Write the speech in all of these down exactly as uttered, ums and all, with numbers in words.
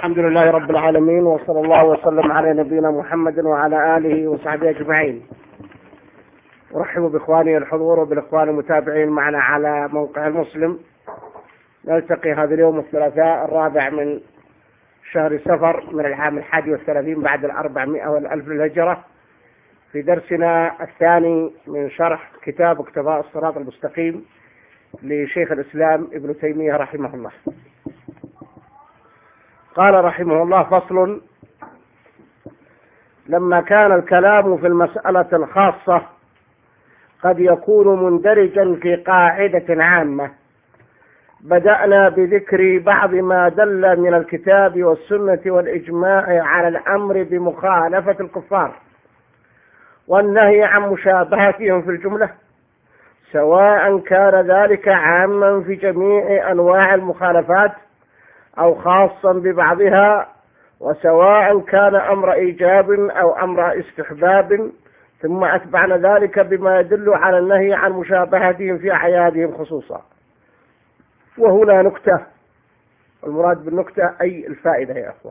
الحمد لله رب العالمين، وصلى الله وسلم على نبينا محمد وعلى آله وصحبه أجمعين. أرحب بإخواني الحضور وبالإخوان المتابعين معنا على موقع المسلم. نلتقي هذا اليوم الثلاثاء الرابع من شهر سفر من العام الحادي والثلاثين بعد الأربعمائة والألف للهجرة، في درسنا الثاني من شرح كتاب اقتضاء الصراط المستقيم لشيخ الإسلام ابن تيمية رحمه الله. قال رحمه الله: فصل: لما كان الكلام في المسألة الخاصة قد يكون مندرجا في قاعدة عامة، بدأنا بذكر بعض ما دل من الكتاب والسنة والإجماع على الأمر بمخالفة الكفار والنهي عن مشابهتهم في الجملة، سواء كان ذلك عاما في جميع أنواع المخالفات أو خاصا ببعضها، وسواء كان أمر إيجاب أو أمر استحباب، ثم أتبعنا ذلك بما يدل على النهي عن مشابهتهم في أعيادهم خصوصا. وهنا نكتة، المراد بالنكتة أي الفائدة يا أخوة.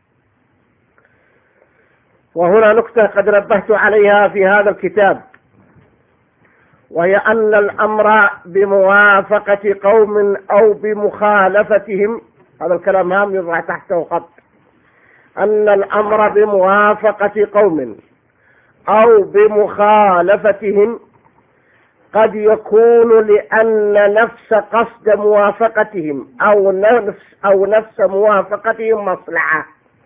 وهنا نكتة قد نبهت عليها في هذا الكتاب، وهي أن الأمر بموافقة قوم أو بمخالفتهم، هذا الكلام هام يضع تحته خط، أن الأمر بموافقة قوم أو بمخالفتهم قد يكون لأن نفس قصد موافقتهم أو نفس أو نفس موافقتهم مصلحة،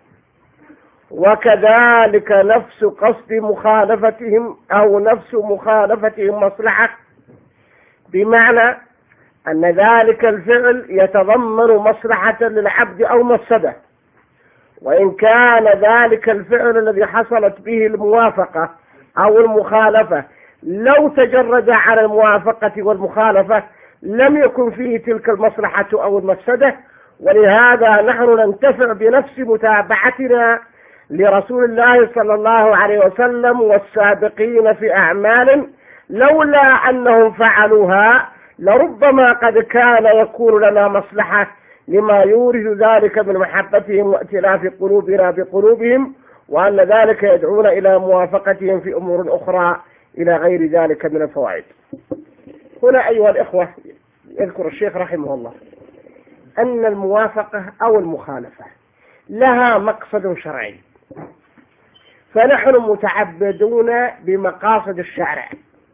وكذلك نفس قصد مخالفتهم أو نفس مخالفتهم مصلحة، بمعنى أن ذلك الفعل يتضمن مصلحة للعبد أو مفسدة، وإن كان ذلك الفعل الذي حصلت به الموافقة أو المخالفة لو تجرد على الموافقة والمخالفة لم يكن فيه تلك المصلحة أو المفسدة. ولهذا نحن ننتفع بنفس متابعتنا لرسول الله صلى الله عليه وسلم والسابقين في أعمال لولا أنهم فعلوها لربما قد كان يكون لنا مصلحة لما يورث ذلك من محبتهم وائتلاف قلوبنا بقلوبهم، وأن ذلك يدعون إلى موافقتهم في أمور أخرى إلى غير ذلك من الفوائد. هنا أيها الإخوة يذكر الشيخ رحمه الله أن الموافقة أو المخالفة لها مقصد شرعي، فنحن متعبدون بمقاصد الشرع،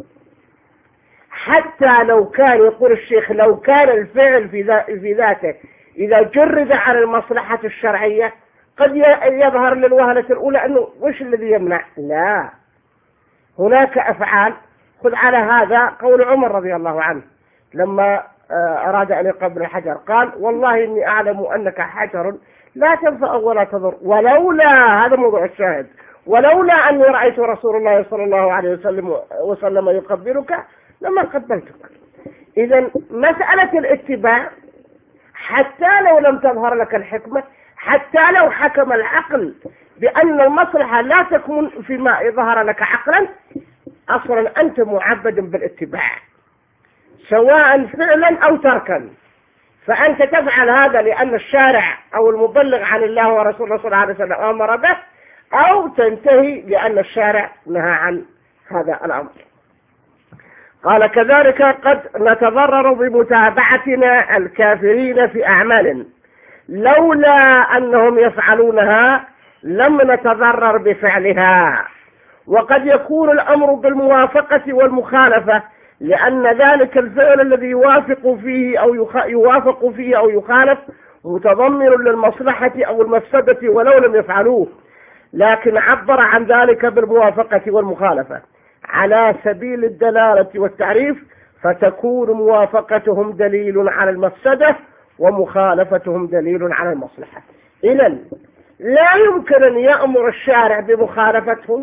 حتى لو كان يقول الشيخ لو كان الفعل في ذاته إذا جرد على المصلحة الشرعية قد يظهر للوهلة الأولى أنه وش الذي يمنع. لا، هناك أفعال. خذ على هذا قول عمر رضي الله عنه لما أراد أن يقبل الحجر قال: والله إني أعلم أنك حجر لا تنفع ولا تضر، ولولا، هذا موضوع الشاهد، ولولا أني رأيت رسول الله صلى الله عليه وسلم وسلم يقبلك لما قبلتك. إذن مسألة الاتباع حتى لو لم تظهر لك الحكمة، حتى لو حكم العقل بأن المصلحة لا تكون فيما ظهر لك عقلا، أصلا أنت معبد بالاتباع سواء فعلا أو تركا، فأنت تفعل هذا لأن الشارع أو المبلغ عن الله ورسوله صلى الله عليه وسلم أمر به، أو تنتهي لأن الشارع نهى عن هذا الأمر. قال: كذلك قد نتضرر بمتابعتنا الكافرين في أعمال لولا أنهم يفعلونها لم نتضرر بفعلها، وقد يكون الأمر بالموافقة والمخالفة لأن ذلك الفعل الذي يوافق فيه أو يوافق فيه أو يخالف متضمن للمصلحة أو المفسدة ولو لم يفعلوه، لكن عبر عن ذلك بالموافقة والمخالفة على سبيل الدلالة والتعريف، فتكون موافقتهم دليل على المفسدة ومخالفتهم دليل على المصلحة. إذن لا يمكن أن يأمر الشارع بمخالفتهم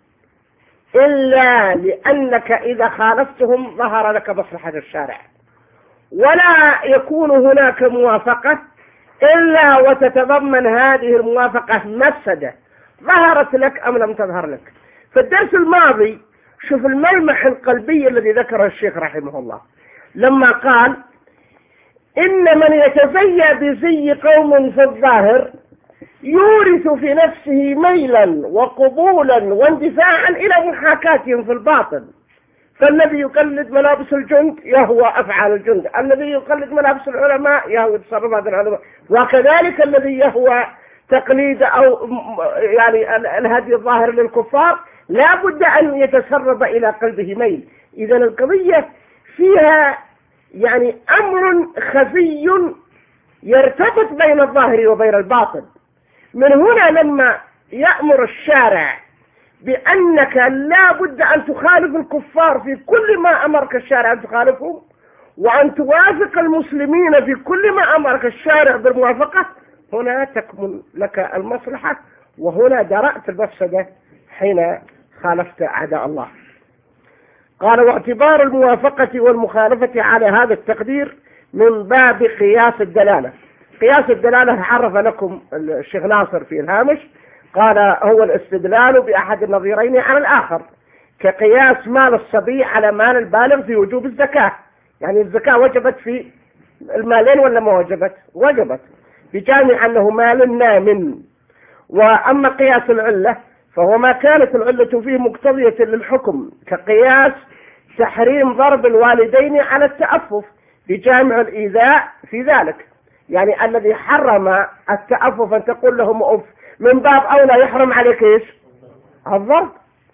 إلا لأنك إذا خالفتهم ظهر لك مصلحة الشارع، ولا يكون هناك موافقة إلا وتتضمن هذه الموافقة مفسدة ظهرت لك أم لم تظهر لك. في الدرس الماضي شوف الملمح القلبي الذي ذكره الشيخ رحمه الله لما قال: إن من يتزيى بزي قوم في الظاهر يورث في نفسه ميلا وقبولا واندفاعا إلى محاكاتهم في الباطن. فالذي يقلد ملابس الجند يهوى أفعال الجند، الذي يقلد ملابس العلماء يهوى تصرفات العلماء، وكذلك الذي يهوى تقليد أو يعني الهدي الظاهر للكفار لا بد أن يتسرب إلى قلبه ميل. إذن القضية فيها يعني أمر خفي يرتبط بين الظاهر وبين الباطن. من هنا لما يأمر الشارع بأنك لا بد أن تخالف الكفار في كل ما أمرك الشارع أن تخالفهم، وأن توافق المسلمين في كل ما أمرك الشارع بالموافقة، هنا تكمن لك المصلحة، وهنا درأت المفسدة حين خالفت أعداء الله. قال: واعتبار الموافقة والمخالفة على هذا التقدير من باب قياس الدلالة. قياس الدلالة عرف لكم الشيخ ناصر في الهامش، قال: هو الاستدلال بأحد النظيرين على الآخر، كقياس مال الصبي على مال البالغ في وجوب الزكاة. يعني الزكاة وجبت في المالين ولا ما وجبت؟ وجبت، بجامع أنه مال نام. وأما قياس العلة فهو ما كانت العلة فيه مقتضية للحكم، كقياس تحريم ضرب الوالدين على التأفف بجامع الإيذاء في ذلك. يعني الذي حرم التأفف أن تقول لهم أف، من باب أولى يحرم عليك إيش؟ الضرب.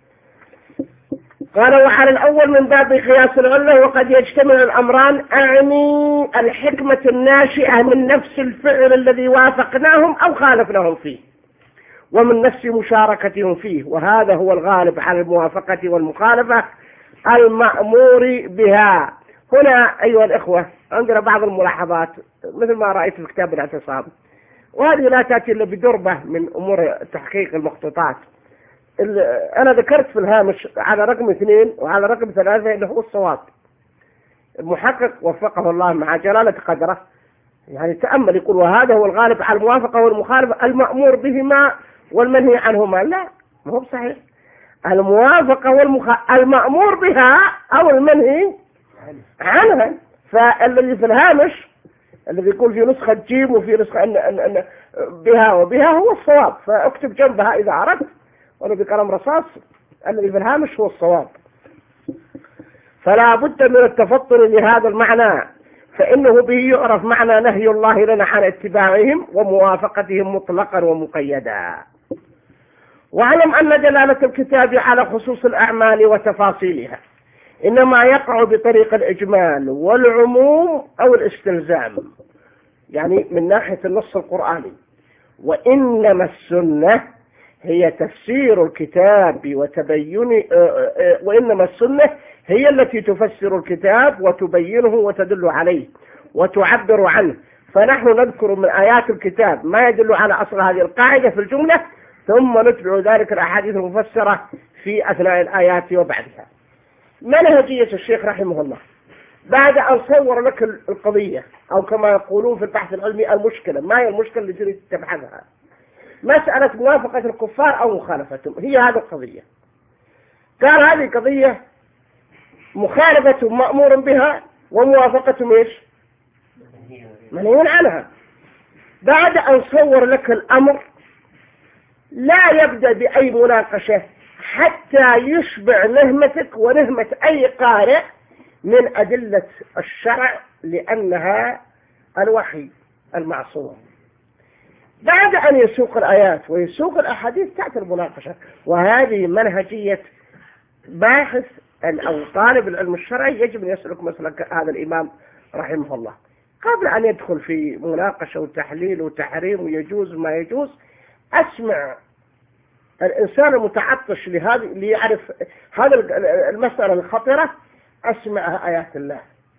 قال: وعلى الأول من باب قياس العلة، وقد يجتمع الأمران، أعني الحكمة الناشئة من نفس الفعل الذي وافقناهم أو خالفناهم فيه، ومن نفس مشاركتهم فيه، وهذا هو الغالب على الموافقة والمخالفة المأمور بها. هنا أيها الإخوة عندنا بعض الملاحظات مثل ما رأيت في كتاب الاعتصام، وهذه لا تأتي إلا بدربة من أمور تحقيق المخطوطات. أنا ذكرت في الهامش على رقم اثنين وعلى رقم ثلاثة اللي هو الصواب. المحقق وفقه الله مع جلالة قدره يعني تأمل، يقول: وهذا هو الغالب على الموافقة والمخالفة المأمور بهما والمنهي عنهما. لا، ما هو صحيح. الموافقة والمخالفة المأمور بها أو المنهي عنها. فالذي في الهامش الذي يقول في نسخة جيم وفي نسخة أن أن أن بها وبها هو الصواب، فاكتب جنبها إذا عرفت، وأنا بقلم رصاص الذي في الهامش هو الصواب. فلا بد من التفطن لهذا المعنى، فإنه به يعرف معنى نهي الله لنا عن اتباعهم وموافقتهم مطلقا ومقيدا. واعلم أن دلالة الكتاب على خصوص الأعمال وتفاصيلها إنما يقع بطريق الإجمال والعموم أو الاستلزام، يعني من ناحية النص القرآني. وإنما السنة هي تفسير الكتاب وتبين، وإنما السنة هي التي تفسر الكتاب وتبينه وتدل عليه وتعبر عنه. فنحن نذكر من آيات الكتاب ما يدل على أصل هذه القاعدة في الجملة، ثم نتبع ذلك الأحاديث المفسرة في أثناء الآيات وبعدها. منهجية الشيخ رحمه الله بعد أن صور لك القضية، أو كما يقولون في البحث العلمي المشكلة، ما هي المشكلة اللي تريد تبحثها؟ مسألة موافقة الكفار أو مخالفتهم، هي هذه القضية. قال: هذه قضية مخالفة مأمور بها وموافقة ايش؟ منهي عنها. بعد أن صور لك الأمر لا يبدأ بأي مناقشة حتى يشبع نهمتك ونهمة أي قارئ من أدلة الشرع، لأنها الوحي المعصوم. بعد أن يسوق الآيات ويسوق الأحاديث تأتي المناقشة. وهذه منهجية باحث أو طالب العلم الشرعي، يجب أن يسلك مسلك هذا الإمام رحمه الله قبل أن يدخل في مناقشة وتحليل وتحريم ويجوز ما يجوز. أسمع الإنسان المتعطش لهذه ليعرف هذا المسألة الخطرة، أسمع آيات الله: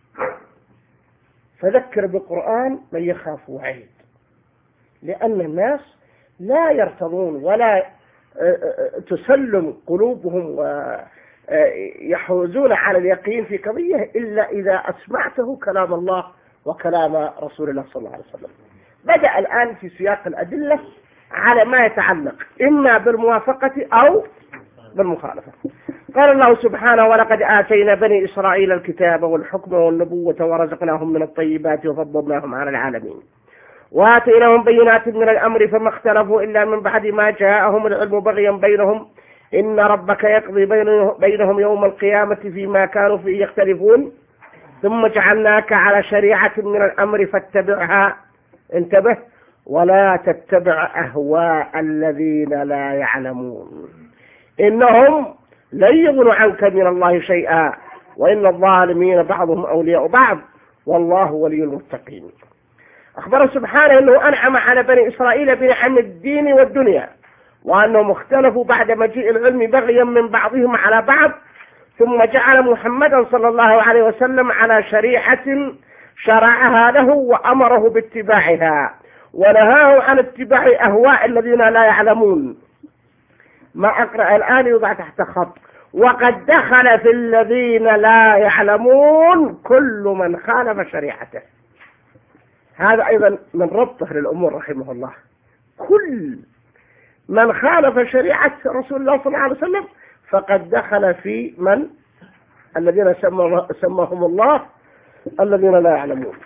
فذكر بالقرآن من يخاف وعيد. لأن الناس لا يرتضون ولا تسلم قلوبهم ويحوزون على اليقين في قضية إلا إذا أسمعته كلام الله وكلام رسول الله صلى الله عليه وسلم. بدأ الآن في سياق الأدلة على ما يتعلق إما بالموافقة أو بالمخالفة. قال الله سبحانه: ولقد آتينا بني إسرائيل الكتاب والحكم والنبوة ورزقناهم من الطيبات وفضلناهم على العالمين. وآتيناهم بينات من الأمر فما اختلفوا إلا من بعد ما جاءهم العلم بغيا بينهم إن ربك يقضي بينهم يوم القيامة فيما كانوا فيه يختلفون ثم جعلناك على شريعة من الأمر فاتبعها انتبه ولا تتبع أهواء الذين لا يعلمون إنهم لن يغنوا عنك من الله شيئا وإن الظالمين بعضهم أولياء بعض والله ولي المتقين. أخبر سبحانه أنه أنعم على بني إسرائيل بنعم الدين والدنيا وأنهم اختلفوا بعد مجيء العلم بغيا من بعضهم على بعض ثم جعل محمدا صلى الله عليه وسلم على شريعة شرعها له وأمره باتباعها ونهاه عن اتباع أهواء الذين لا يعلمون. ما أقرأ الآن يوضع تحت خط وقد دخل في الذين لا يعلمون كل من خالف شريعته. هذا أيضا من ربطه للأمور رحمه الله. كل من خالف شريعة رسول الله صلى الله عليه وسلم فقد دخل في من الذين سماهم الله الذين لا يعلمون.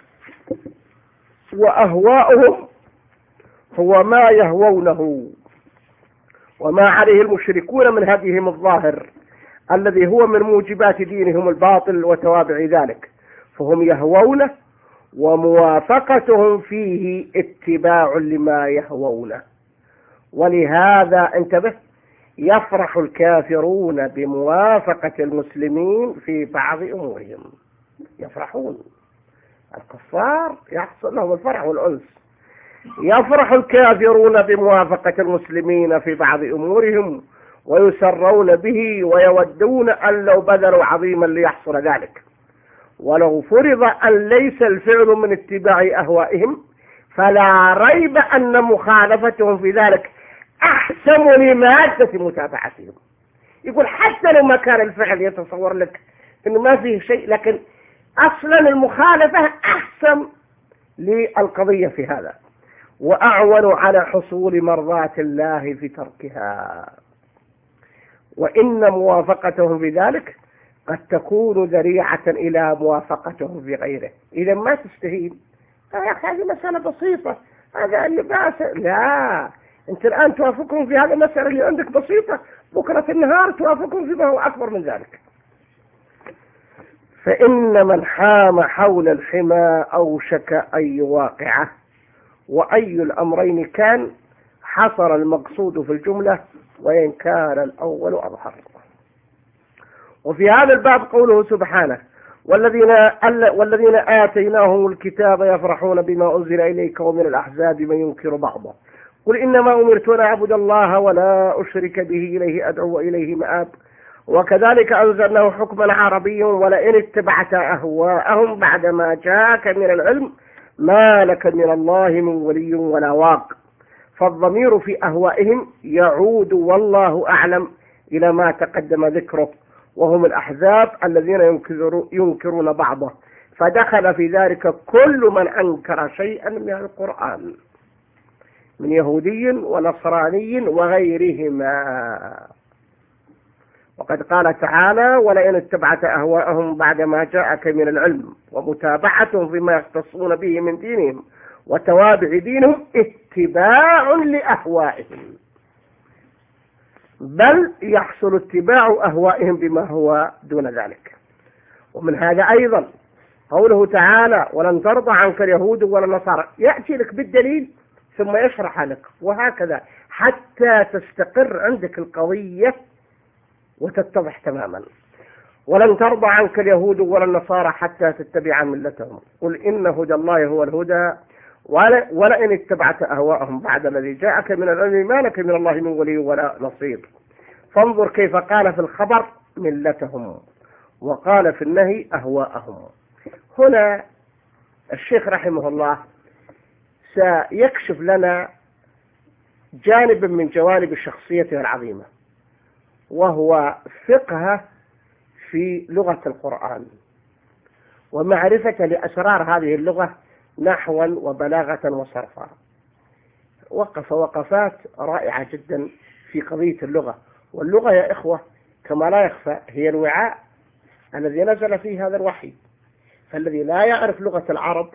وأهواؤهم هو ما يهوونه وما عليه المشركون من هديهم الظاهر الذي هو من موجبات دينهم الباطل وتوابع ذلك فهم يهوونه وموافقتهم فيه اتباع لما يهوونه. ولهذا انتبه يفرح الكافرون بموافقة المسلمين في بعض أمورهم. يفرحون الكفار يحصل لهم الفرح والأنس. يفرح الكافرون بموافقة المسلمين في بعض أمورهم ويسرون به ويودون أن لو بذلوا عظيما ليحصل ذلك ولو فرض أن ليس الفعل من اتباع أهوائهم فلا ريب أن مخالفتهم في ذلك أحسن لمادة متابعتهم. يقول حتى لو ما كان الفعل يتصور لك إنه ما فيه شيء لكن أصلا المخالفة أحسن للقضية في هذا وأعون على حصول مرضات الله في تركها. وإن موافقتهم في ذلك قد تكون ذريعة إلى موافقتهم في غيره. إذا ما تستهين يا أخي هذه مسألة بسيطة هذا اللي باس لا أنت الآن توافقهم في هذه المسألة اللي عندك بسيطة بكرة في النهار توافقهم فيما هو أكبر من ذلك. فإن من حام حول الحمى أوشك أن يواقعه وأي الأمرين كان حصر المقصود في الجملة وإن كان الأول أظهر. وفي هذا الباب قوله سبحانه والذين, والذين آتيناهم الكتاب يفرحون بما أنزل إليك ومن الأحزاب من ينكر بعضه قل إنما أمرت أن أعبد الله ولا أشرك به إليه أدعو وإليه مآب وكذلك أنزلناه حكما عربيا ولئن اتبعت أهواءهم بعدما جاءك من العلم ما لك من الله من ولي ولا واق. فالضمير في أهوائهم يعود والله أعلم إلى ما تقدم ذكره وهم الأحزاب الذين ينكرون بعضه فدخل في ذلك كل من أنكر شيئا من القرآن من يهودي ونصراني وغيرهما. وقد قال تعالى ولئن اتبعت أهواءهم بعدما جاءك من العلم ومتابعتهم فيما يختصون به من دينهم وتوابع دينهم اتباع لأهوائهم بل يحصل اتباع أهوائهم بما هو دون ذلك. ومن هذا أيضا قوله تعالى ولن ترضى عنك اليهود ولا النصارى يأتي لك بالدليل ثم يشرح لك وهكذا حتى تستقر عندك القضية وتتضح تماما. ولن ترضى عنك اليهود ولا النصارى حتى تتبع ملتهم قل إن هدى الله هو الهدى ولئن اتبعت أهواءهم بعد الذي جاءك من العلم ما لك من الله من ولي ولا نصير. فانظر كيف قال في الخبر ملتهم وقال في النهي أهواءهم. هنا الشيخ رحمه الله سيكشف لنا جانب من جوانب شخصيته العظيمة وهو فقه في لغة القرآن ومعرفة لأسرار هذه اللغة نحوا وبلاغة وصرفا. وقف وقفات رائعة جدا في قضية اللغة. واللغة يا إخوة كما لا يخفى هي الوعاء الذي نزل فيه هذا الوحي. فالذي لا يعرف لغة العرب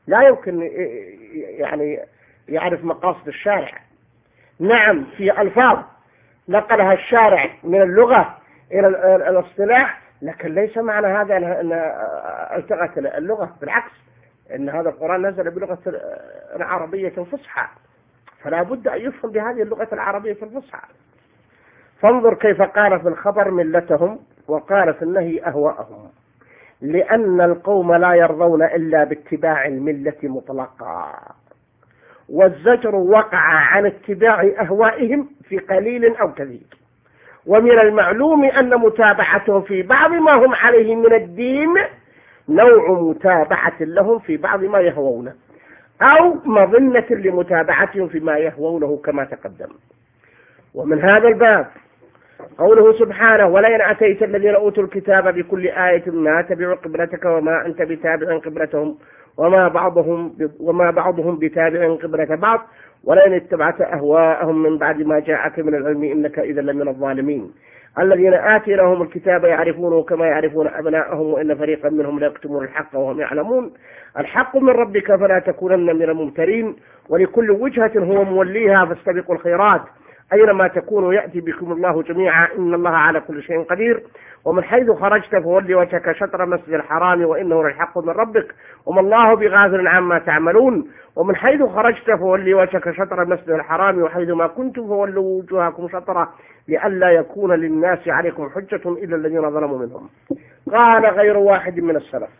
لا يمكن يعني يعرف مقاصد الشارع. نعم في ألفاظ نقلها الشارع من اللغة إلى الاصطلاح، لكن ليس معنى هذا أن التغت اللغة، بالعكس إن هذا القرآن نزل بلغة عربية فصحى، فلا بد أن يفهم بهذه اللغة العربية الفصحى. فانظر كيف قال في الخبر ملتهم وقال في النهي أهواءهم، لأن القوم لا يرضون إلا باتباع الملة مطلقا، والزجر وقع عن اتباع أهوائهم في قليل أو كثير. ومن المعلوم أن متابعتهم في بعض ما هم عليه من الدين نوع متابعة لهم في بعض ما يهوونه، أو مظنة لمتابعتهم فيما يهوونه كما تقدم. ومن هذا الباب قوله سبحانه: ولئن أتيت الذين أوتوا الكتاب بكل آية ما تبعوا قبلتك وما أنت بتابع قبلتهم وما بعضهم وما بعضهم بتابع قبلة بعض ولئن اتبعت أهواءهم من بعد ما جاءك من العلم إنك إذا لمن الظالمين. الذين آتيناهم الكتاب يعرفونه كما يعرفون أبناءهم وإن فريقا منهم لا يكتمون الحق وهم يعلمون. الحق من ربك فلا تكونن من الممترين، ولكل وجهة هو موليها فاستبقوا الخيرات أينما تكونوا يأتي بكم الله جميعا إن الله على كل شيء قدير. ومن حيث خرجت فولي وجهك شطر المسجد الحرام وإنه للحق من ربك وما الله بغافل عما تعملون. ومن حيث خرجت فولي وجهك شطر المسجد الحرام وحيث ما كنتم فولوا وجوهكم شطره لئلا يكون للناس عليكم حجة إلا الذين ظلموا منهم. قال غير واحد من السلف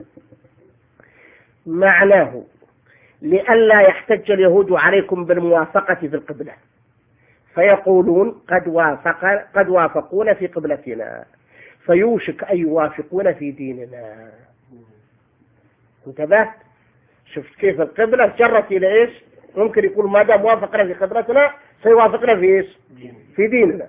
معناه لئلا يحتج اليهود عليكم بالموافقة في القبلة فيقولون قد وافق قد وافقون في قبلتنا فيوشك أن يوافقون في ديننا. انتبهت؟ شفت كيف القبلة جرت إلى إيش؟ ممكن يقول ما دام وافقنا في قبلتنا سيوافقنا في إيش؟ في ديننا.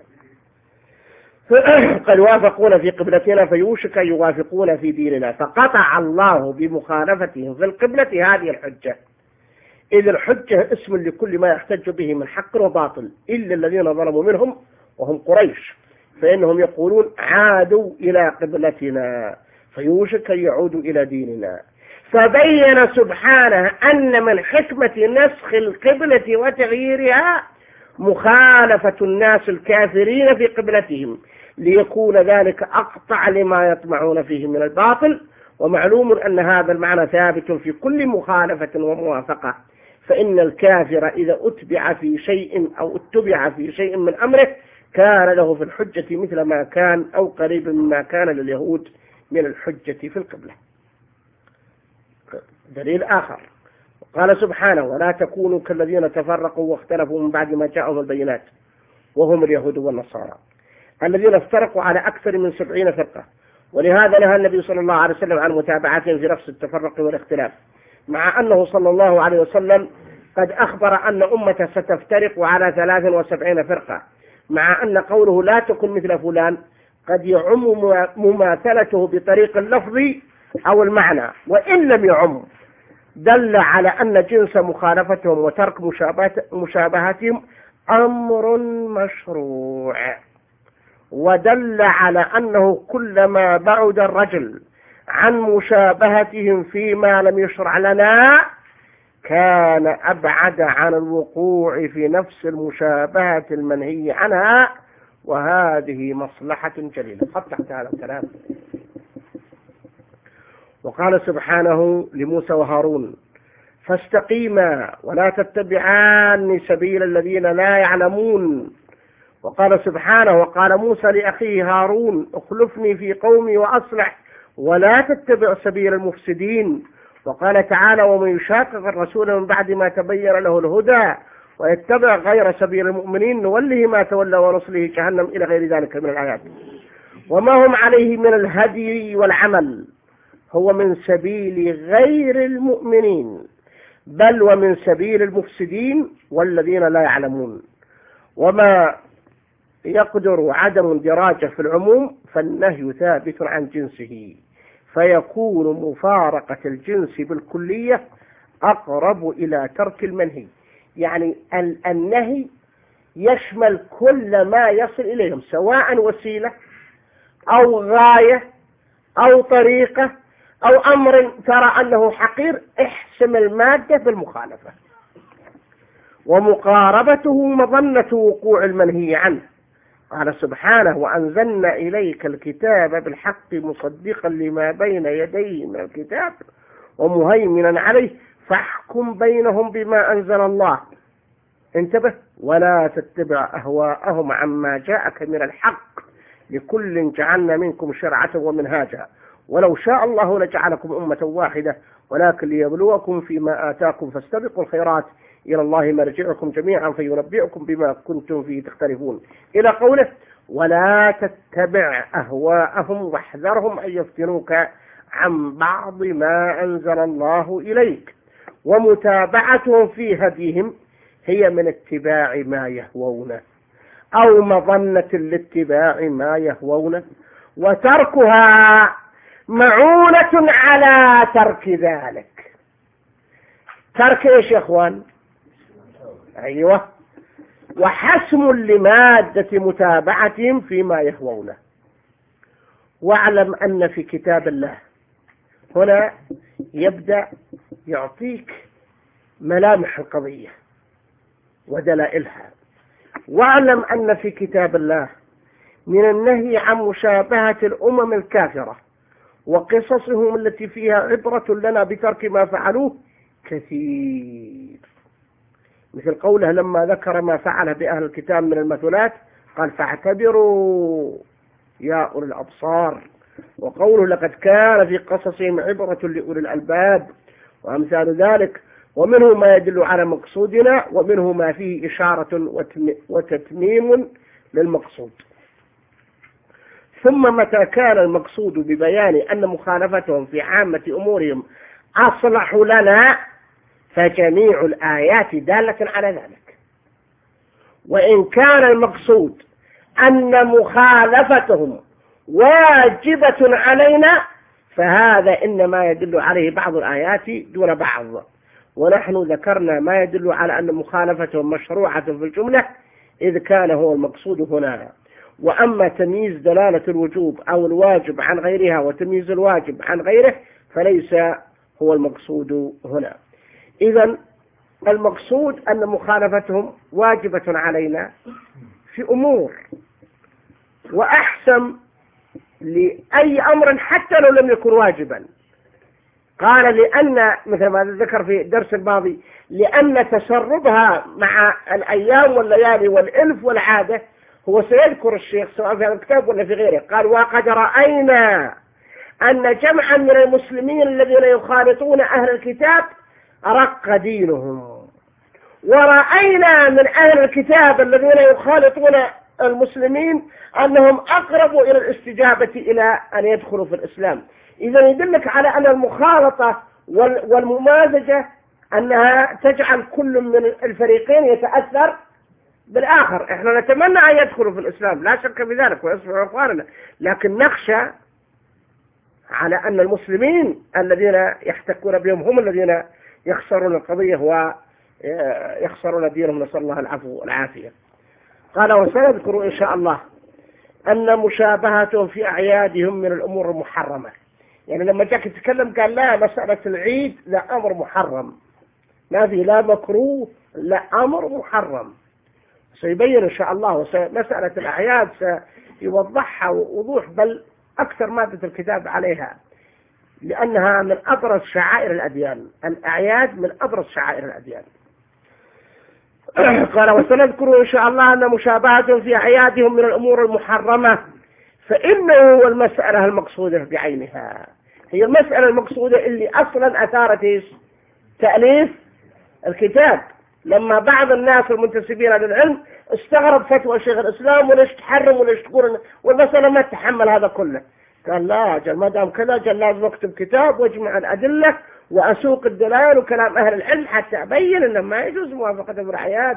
قد وافقون في قبلتنا فيوشك أن يوافقون في ديننا، فقطع الله بمخالفتهم في القبلة هذه الحجة، إذ الحجة اسم لكل ما يحتج به من حق وباطل إلا الذين ظلموا منهم وهم قريش، فإنهم يقولون عادوا إلى قبلتنا فيوشك أن يعودوا إلى ديننا. فبين سبحانه أن من حكمة نسخ القبلة وتغييرها مخالفة الناس الكافرين في قبلتهم ليكون ذلك أقطع لما يطمعون فيه من الباطل. ومعلوم أن هذا المعنى ثابت في كل مخالفة وموافقة، فإن الكافر إذا أتبع في شيء أو اتبع في شيء من أمره كان له في الحجة مثل ما كان أو قريب مما كان لليهود من الحجة في القبلة. دليل آخر قال سبحانه: ولا تكونوا كالذين تفرقوا واختلفوا من بعد ما جاءهم البينات وهم اليهود والنصارى الذين افترقوا على أكثر من سبعين فرقة. ولهذا نهى النبي صلى الله عليه وسلم عن متابعتهم في نفس التفرق والاختلاف، مع أنه صلى الله عليه وسلم قد أخبر أن أمته ستفترق على ثلاث وسبعين فرقة، مع أن قوله لا تكن مثل فلان قد يعم مماثلته بطريق اللفظ أو المعنى، وإن لم يعم دل على أن جنس مخالفتهم وترك مشابهتهم أمر مشروع، ودل على أنه كلما بعد الرجل عن مشابهتهم فيما لم يشرع لنا كان أبعد عن الوقوع في نفس المشابهة المنهي عنها، وهذه مصلحة جليلة. قد تحت هذا الكلام. وقال سبحانه لموسى وهارون: فاستقيما ولا تتبعان سبيل الذين لا يعلمون. وقال سبحانه: وقال موسى لأخيه هارون: اخلفني في قومي وأصلح ولا تتبع سبيل المفسدين. وقال تعالى: ومن يشاقق الرسول من بعد ما تبين له الهدى ويتبع غير سبيل المؤمنين نوله ما تولى ونصله جهنم إلى غير ذلك من الآيات. وما هم عليه من الهدي والعمل هو من سبيل غير المؤمنين بل ومن سبيل المفسدين والذين لا يعلمون. وما يقدر عدم اندراجه في العموم فالنهي ثابت عن جنسه، فيكون مفارقة الجنس بالكلية أقرب إلى ترك المنهي. يعني النهي يشمل كل ما يصل إليهم سواء وسيلة أو غاية أو طريقة أو أمر ترى أنه حقير، احسم المادة بالمخالفة. ومقاربته مظنة وقوع المنهي عنه. قال سبحانه: وأنزلنا إليك الكتاب بالحق مصدقا لما بين يديه من الكتاب ومهيمنا عليه فاحكم بينهم بما أنزل الله. انتبه: ولا تتبع أهواءهم عما جاءك من الحق لكل جعلنا منكم شرعة ومنهاجا ولو شاء الله لجعلكم أمة واحدة ولكن ليبلوكم فيما آتاكم فاستبقوا الخيرات إلى الله مرجعكم جميعا فينبئكم بما كنتم فيه تختلفون، إلى قوله: ولا تتبع أهواءهم واحذرهم أن يفتنوك عن بعض ما أنزل الله إليك. ومتابعتهم في هديهم هي من اتباع ما يهوونه أو مظنة لاتباع ما يهوونه، وتركها معونة على ترك ذلك. ترك إيش يا أخوان؟ أيوة، وحسم لمادة متابعتهم فيما يهوونه. واعلم أن في كتاب الله، هنا يبدأ يعطيك ملامح القضية ودلائلها. واعلم أن في كتاب الله من النهي عن مشابهة الأمم الكافرة وقصصهم التي فيها عبرة لنا بترك ما فعلوه كثير، مثل قوله لما ذكر ما فعل بأهل الكتاب من المثلات قال: فاعتبروا يا أولي الأبصار. وقوله: لقد كان في قصصهم عبرة لأولي الألباب، وأمثال ذلك. ومنه ما يدل على مقصودنا ومنه ما فيه إشارة وتتميم للمقصود. ثم متى كان المقصود ببيان أن مخالفتهم في عامة أمورهم أصلح لنا فجميع الآيات دالة على ذلك. وإن كان المقصود أن مخالفتهم واجبة علينا فهذا إنما يدل عليه بعض الآيات دون بعض، ونحن ذكرنا ما يدل على أن مخالفتهم مشروعة في الجملة إذ كان هو المقصود هنا. وأما تمييز دلالة الوجوب أو الواجب عن غيرها وتمييز الواجب عن غيره فليس هو المقصود هنا. إذن المقصود أن مخالفتهم واجبة علينا في أمور، وأحسن لأي أمر حتى لو لم يكن واجبا. قال: لأن مثل ما ذكر في الدرس الماضي لأن تسربها مع الأيام والليالي والإلف والعادة هو سيذكر الشيخ سواء في الكتاب ولا في غيره. قال: وقد رأينا أن جمعا من المسلمين الذين يخالطون أهل الكتاب رق دينهم، ورأينا من أهل الكتاب الذين يخالطون المسلمين أنهم أقربوا إلى الاستجابة إلى أن يدخلوا في الإسلام. إذا يدلك على أن المخالطة والممازجة أنها تجعل كل من الفريقين يتأثر بالآخر. إحنا نتمنى أن يدخلوا في الإسلام لا شك في ذلك ويصبحوا إخواننا، لكن نخشى على أن المسلمين الذين يحتكون بهم هم الذين يخسرون القضية ويخسرون دينهم، نسأل الله العفو والعافية. قال: وسنذكر إن شاء الله أن مشابهتهم في أعيادهم من الأمور المحرمة. يعني لما جاك يتكلم قال: لا مسألة العيد لا أمر محرم، ما في لا مكروه لا أمر محرم. سيبين إن شاء الله. ومسألة الأعياد سيوضحها وضوح، بل أكثر مادة الكتاب عليها، لأنها من أبرز شعائر الأديان. الأعياد من أبرز شعائر الأديان. قال: وسنذكر إن شاء الله أن مشابهتهم في أعيادهم من الأمور المحرمة، فإنه هو المسألة المقصودة بعينها. هي المسألة المقصودة اللي أصلا أثارت تأليف الكتاب، لما بعض الناس المنتسبين للعلم استغرب فتوى شيخ الإسلام وليش تحرم وليش تقول والمسألة ما تتحمل هذا كله. قال: لا جل ما دام كذا جل لازم أكتب كتاب واجمع الأدلة وأسوق الدلائل وكلام أهل العلم حتى أبين أنه ما يجوز موافقة الأعياد.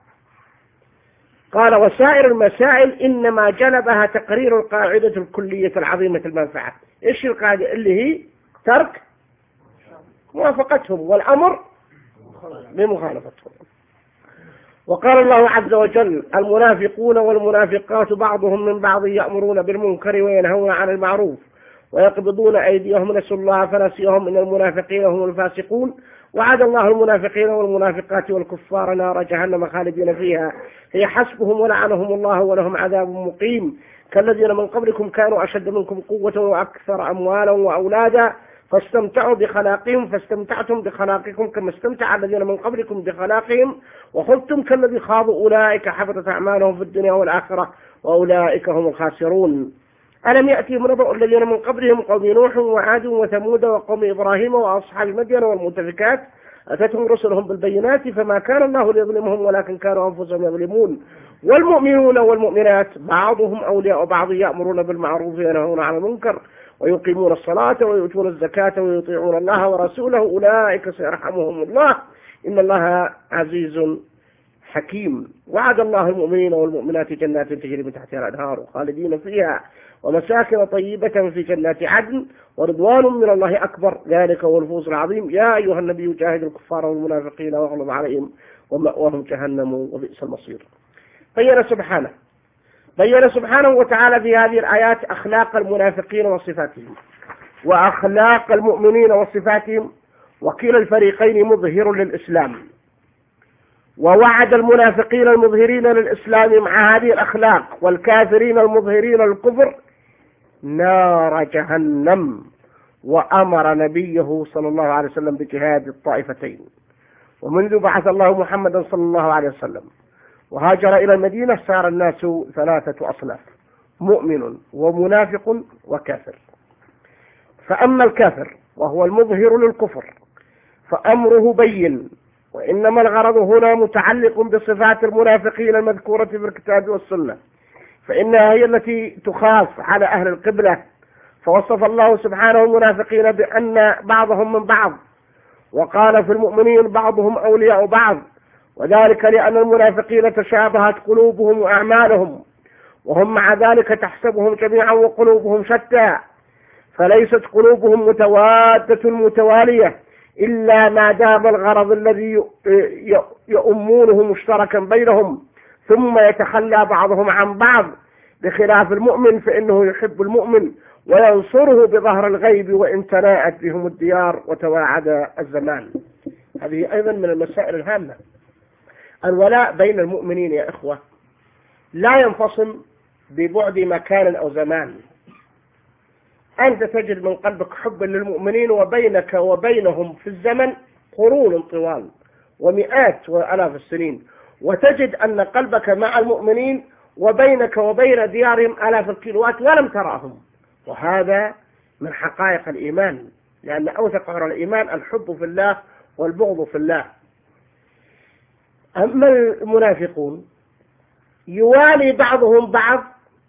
قال: وسائر المسائل إنما جلبها تقرير القاعدة الكلية العظيمة المنفعة. إيش القاعدة؟ اللي هي ترك موافقتهم والأمر بمخالفتهم. وقال الله عز وجل: المنافقون والمنافقات بعضهم من بعض يأمرون بالمنكر وينهون عن المعروف ويقبضون أيديهم نسوا الله فنسيهم إن المنافقين هم الفاسقون وعد الله المنافقين والمنافقات والكفار نار جهنم خالدين فيها هي حسبهم ولعنهم الله ولهم عذاب مقيم كالذين من قبلكم كانوا أشد منكم قوة وأكثر أموالا وأولادا فاستمتعوا بخلاقهم فاستمتعتم بخلاقكم كما استمتع الذين من قبلكم بخلاقهم وخذتم كالذي خاضوا أولئك حبطت أعمالهم في الدنيا والآخرة وأولئك هم الخاسرون. ألم يأتهم نبأ الذين من قبلهم قوم نوح وعاد وثمود وقوم إبراهيم وأصحاب مدين والمؤتفكات أتتهم رسلهم بالبينات فما كان الله ليظلمهم ولكن كانوا أنفسهم يظلمون والمؤمنون والمؤمنات بعضهم أولياء بعض يأمرون بالمعروف وينهون عن المنكر ويقيمون الصلاة ويؤتون الزكاة ويطيعون الله ورسوله أولئك سيرحمهم الله إن الله عزيز حكيم. وعد الله المؤمنين والمؤمنات جنات تجري من تحتها الأنهار خالدين فيها ومساكن طيبة في جنات عدن ورضوان من الله أكبر ذلك هو الفوز العظيم. يا أيها النبي جاهد الكفار والمنافقين واغلظ عليهم ومأواهم جهنم وبئس المصير. بين سبحانه بين سبحانه وتعالى في هذه الآيات أخلاق المنافقين وصفاتهم وأخلاق المؤمنين وصفاتهم وكلا الفريقين مظهر للإسلام ووعد المنافقين المظهرين للإسلام مع هذه الأخلاق والكافرين المظهرين للكفر نار جهنم وأمر نبيه صلى الله عليه وسلم بجهاد الطائفتين. ومنذ بعث الله محمدا صلى الله عليه وسلم وهاجر إلى المدينة صار الناس ثلاثة أصناف مؤمن ومنافق وكافر. فأما الكافر وهو المظهر للكفر فأمره بين وإنما الغرض هنا متعلق بصفات المنافقين المذكورة في الكتاب والسنة فإنها هي التي تخاف على أهل القبلة. فوصف الله سبحانه المنافقين بأن بعضهم من بعض وقال في المؤمنين بعضهم أولياء بعض وذلك لأن المنافقين تشابهت قلوبهم وأعمالهم وهم مع ذلك تحسبهم جميعا وقلوبهم شتى فليست قلوبهم متوادة متوالية إلا ما دام الغرض الذي يؤمونه مشتركا بينهم ثم يتخلى بعضهم عن بعض بخلاف المؤمن فإنه يحب المؤمن وينصره بظهر الغيب وإن تناءت بهم الديار وتواعد الزمان. هذه أيضا من المسائل الهامة. الولاء بين المؤمنين يا إخوة لا ينفصل ببعد مكان أو زمان. أنت تجد من قلبك حبا للمؤمنين وبينك وبينهم في الزمن قرون طوال ومئات وآلاف السنين وتجد أن قلبك مع المؤمنين وبينك وبين ديارهم آلاف الكيلوات ولم تراهم وهذا من حقائق الإيمان لأن أوثق عرى الإيمان الحب في الله والبغض في الله. أما المنافقون يوالي بعضهم بعض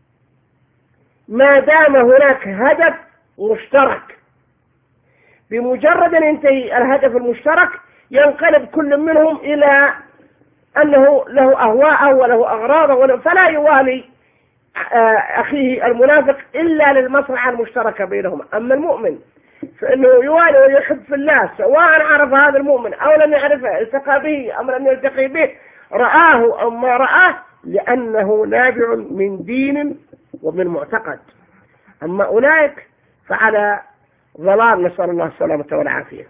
ما دام هناك هدف مشترك بمجرد أن ينتهي الهدف المشترك ينقلب كل منهم إلى أنه له أهواءه وله أغراضه فلا يوالي أخيه المنافق إلا للمصلحة المشتركة بينهم. أما المؤمن فإنه يوالي ويحب في الله سواء عرف هذا المؤمن أو لم يعرفه التقى به أم لم يلتقي به رآه أو ما رآه لأنه نابع من دين ومن معتقد. أما أولئك فعلى ضلال نسأل الله السلامة والعافية.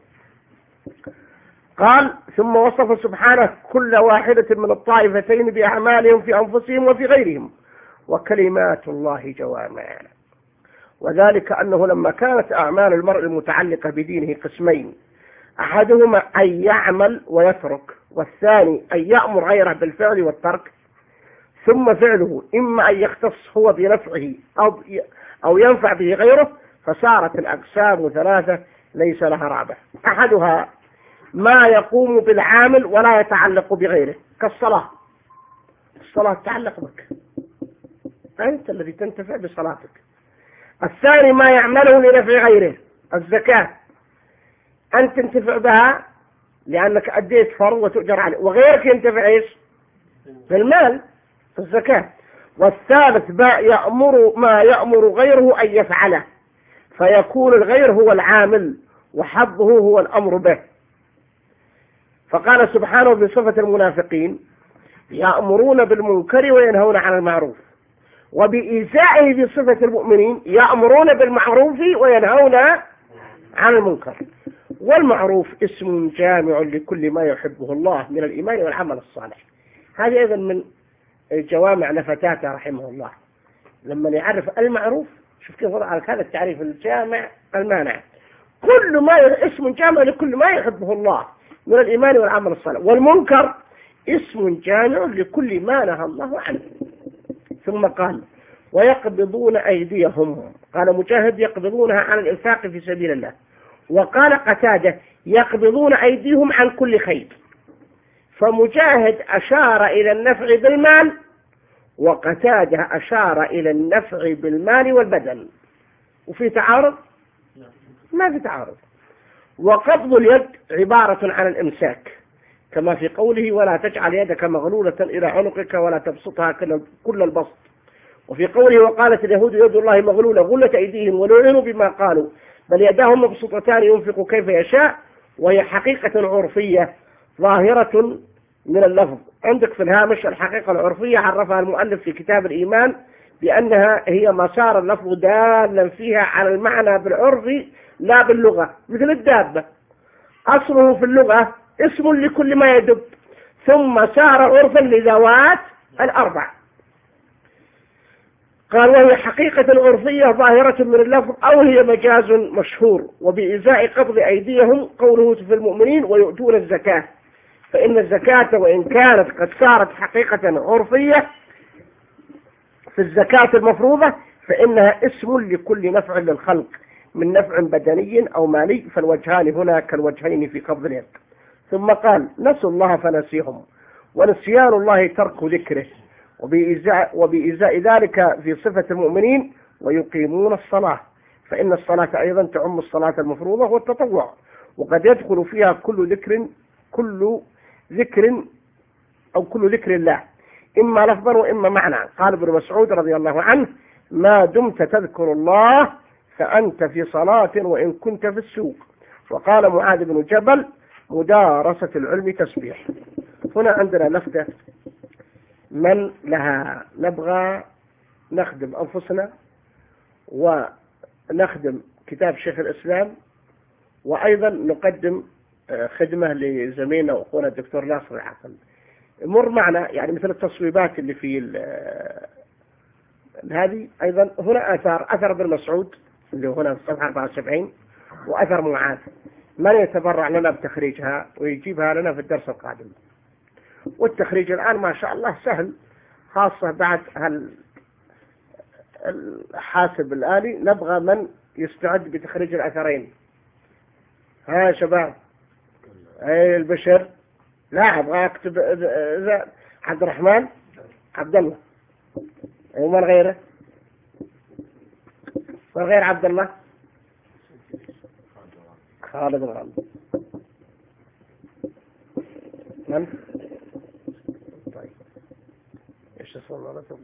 قال ثم وصف سبحانه كل واحدة من الطائفتين بأعمالهم في أنفسهم وفي غيرهم وكلمات الله جوامع وذلك أنه لما كانت أعمال المرء المتعلقة بدينه قسمين أحدهما أن يعمل ويترك والثاني أن يأمر غيره بالفعل والترك ثم فعله إما أن يختص هو بنفعه أو أو ينفع به غيره فصارت الأقسام ثلاثة ليس لها رابع. أحدها ما يقوم بالعامل ولا يتعلق بغيره كالصلاة. الصلاة تتعلق بك أنت الذي تنتفع بصلاتك. الثاني ما يعمله لنفع غيره الزكاة أنت تنتفع بها لأنك أديت فرض وتؤجر عليه وغيرك ينتفع إيش بالمال في الزكاة. والثالث ما يأمر ما يأمر غيره أن يفعله فيكون الغير هو العامل وحظه هو الأمر به. فقال سبحانه بصفة المنافقين يأمرون بالمنكر وينهون عن المعروف وبإيذائه بصفة المؤمنين يأمرون بالمعروف وينهون عن المنكر. والمعروف اسم جامع لكل ما يحبه الله من الإيمان والعمل الصالح. هذه أيضا من جوامع نفتاته رحمه الله لما يعرف المعروف. شوف كيف وضع هذا التعريف الجامع المانع، كل ما اسم جامع لكل ما يحبه الله من الإيمان والعمل الصالح. والمنكر اسم جامع لكل ما نهى الله عنه. ثم قال ويقبضون أيديهم، قال مجاهد يقبضونها عن الإنفاق في سبيل الله، وقال قتادة يقبضون أيديهم عن كل خير. فمجاهد أشار إلى النفع بالمال، وقتادة أشار إلى النفع بالمال والبدن. وفي تعارض؟ ما في تعارض. وقبض اليد عبارة عن الإمساك كما في قوله ولا تجعل يدك مغلولة إلى عنقك ولا تبسطها كل البسط. وفي قوله وقالت اليهود يد الله مغلولة غلت أيديهم ولعنوا بما قالوا بل يداهم مبسوطتان ينفق كيف يشاء. وهي حقيقة عرفية ظاهرة من اللفظ. عندك في الهامش الحقيقة العرفية عرفها المؤلف في كتاب الإيمان بأنها هي ما صار اللفظ دالا فيها على المعنى بالعرف لا باللغة، مثل الدابة أصله في اللغة اسم لكل ما يدب، ثم صار عرفا لذوات الأربع. قال وهي حقيقة عرفية ظاهرة من اللفظ أو هي مجاز مشهور. وبإزاء قبض أيديهم قوله في المؤمنين ويؤتون الزكاة، فإن الزكاة وإن كانت قد صارت حقيقة عرفية في الزكاة المفروضة فإنها اسم لكل نفع للخلق من نفع بدني أو مالي، فالوجهان هنا كالوجهين في قبض اليد. ثم قال نسوا الله فنسيهم، ونسيان الله ترك ذكره. وبإزاء, وبإزاء ذلك في صفة المؤمنين ويقيمون الصلاة، فإن الصلاة أيضا تعم الصلاة المفروضة والتطوع، وقد يدخل فيها كل ذكر كل ذكر أو كل ذكر الله إما لفظا وإما معنى. قال ابن مسعود رضي الله عنه ما دمت تذكر الله فأنت في صلاة وإن كنت في السوق. وقال معاذ بن جبل مدارسة العلم تسبيح. هنا عندنا لفتة من لها نبغى نخدم أنفسنا ونخدم كتاب شيخ الإسلام، وأيضا نقدم خدمة لزميلنا وأخونا الدكتور ناصر العقل. مر معنا يعني مثل التصويبات اللي في هذه. أيضا هنا أثر أثر ابن مسعود اللي هنا في الصفحة أربعة وسبعين، وأثر معاذ. من يتبرع لنا بتخريجها ويجيبها لنا في الدرس القادم. والتخريج الآن ما شاء الله سهل، خاصة بعد الحاسب الآلي. نبغى من يستعد بتخريج الأثرين. ها يا شباب، أي البشر، لا أبغى أكتب عبد الرحمن عبد الله، ومن غيره، من غير عبد الله خالد الغالب. من؟ طيب ايش اسمه ولده؟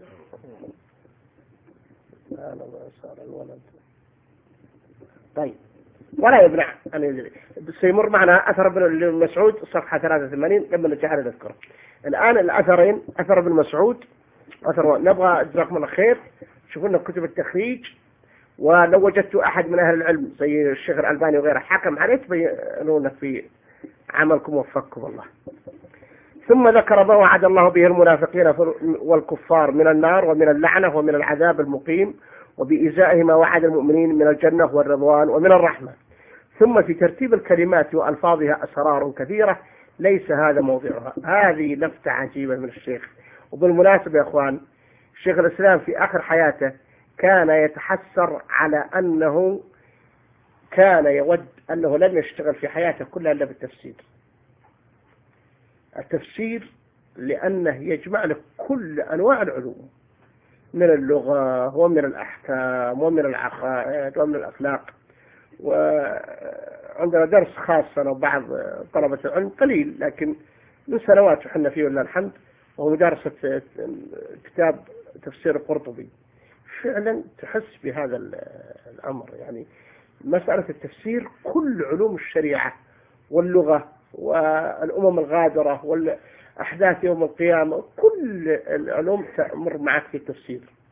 أنا ما صار الولد. طيب ولا يمنع أن يجري. سيمر معنا أثر ابن مسعود صفحة ثلاثة وثمانين لما نجعل نذكره. الآن الأثرين أثر ابن مسعود أثر. نبغى جزاكم الله خير شوفوا لنا كتب التخريج، ولو وجدتوا أحد من أهل العلم زي الشيخ الألباني وغيره حكم عليه تبينونه في عملكم وفقكم الله. ثم ذكر ما وعد الله به المنافقين والكفار من النار ومن اللعنة ومن العذاب المقيم، وبإزائه ما وعد المؤمنين من الجنة والرضوان ومن الرحمة. ثم في ترتيب الكلمات وألفاظها أسرار كثيرة ليس هذا موضعها. هذه لفتة عجيبة من الشيخ. وبالمناسبة يا أخوان، الشيخ الإسلام في آخر حياته كان يتحسر على أنه كان يود أنه لم يشتغل في حياته كلها إلا بالتفسير. التفسير لأنه يجمع لك كل أنواع العلوم من اللغة ومن الأحكام ومن العقائد ومن الأخلاق. وعندنا درس خاص أنا وبعض طلبة العلم قليل لكن من سنوات وحنا فيه ولله الحمد، وهو مدارسة كتاب تفسير القرطبي. فعلا تحس بهذا الأمر، يعني مسألة التفسير كل علوم الشريعة واللغة والأمم الغادرة والأحداث يوم القيامة كل العلوم تمر معك في التفسير.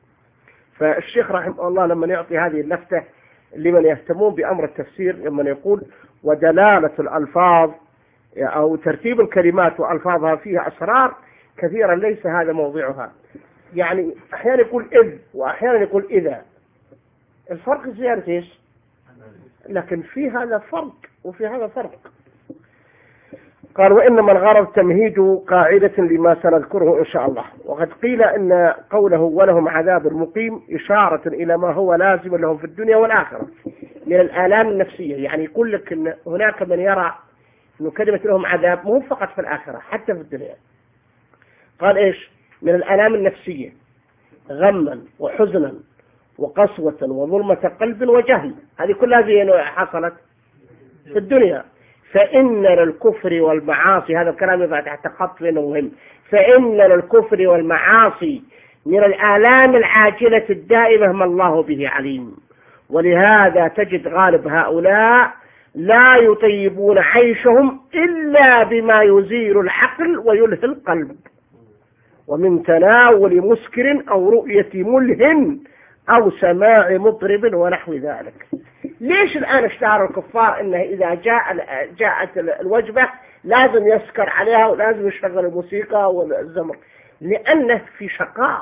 فالشيخ رحمه الله لما يعطي هذه اللفتة لمن يهتمون بأمر التفسير لما يقول ودلالة الألفاظ أو ترتيب الكلمات وألفاظها فيها أسرار كثيرا ليس هذا موضعها. يعني أحيانا يقول إذ وأحيانا يقول إذا، الفرق زيادة إيش؟ لكن في هذا فرق وفي هذا فرق. قال وإنما الغرض تمهيد قاعدة لما سنذكره إن شاء الله. وقد قيل إن قوله ولهم عذاب مقيم إشارة إلى ما هو لازم لهم في الدنيا والآخرة من الآلام النفسية. يعني يقول لك إن هناك من يرى إنه كلمة لهم عذاب مو فقط في الآخرة حتى في الدنيا. قال إيش؟ من الآلام النفسية غما وحزنا وقسوة وظلمة قلب وجهل، هذه كلها هذه حصلت في الدنيا. فإن للكفر والمعاصي، هذا الكلام يضع تحت خط لأنه مهم، فإن للكفر والمعاصي من الآلام العاجلة الدائمة ما الله به عليم. ولهذا تجد غالب هؤلاء لا يطيبون عيشهم إلا بما يزيل العقل ويلهي القلب، ومن تناول مسكر أو رؤية ملهٍ أو سماع مطرب ونحو ذلك. ليش الآن اشتهر الكفار إنه إذا جاء جاءت الوجبة لازم يسكر عليها ولازم يشغل الموسيقى والزمر؟ لأنه في شقاء،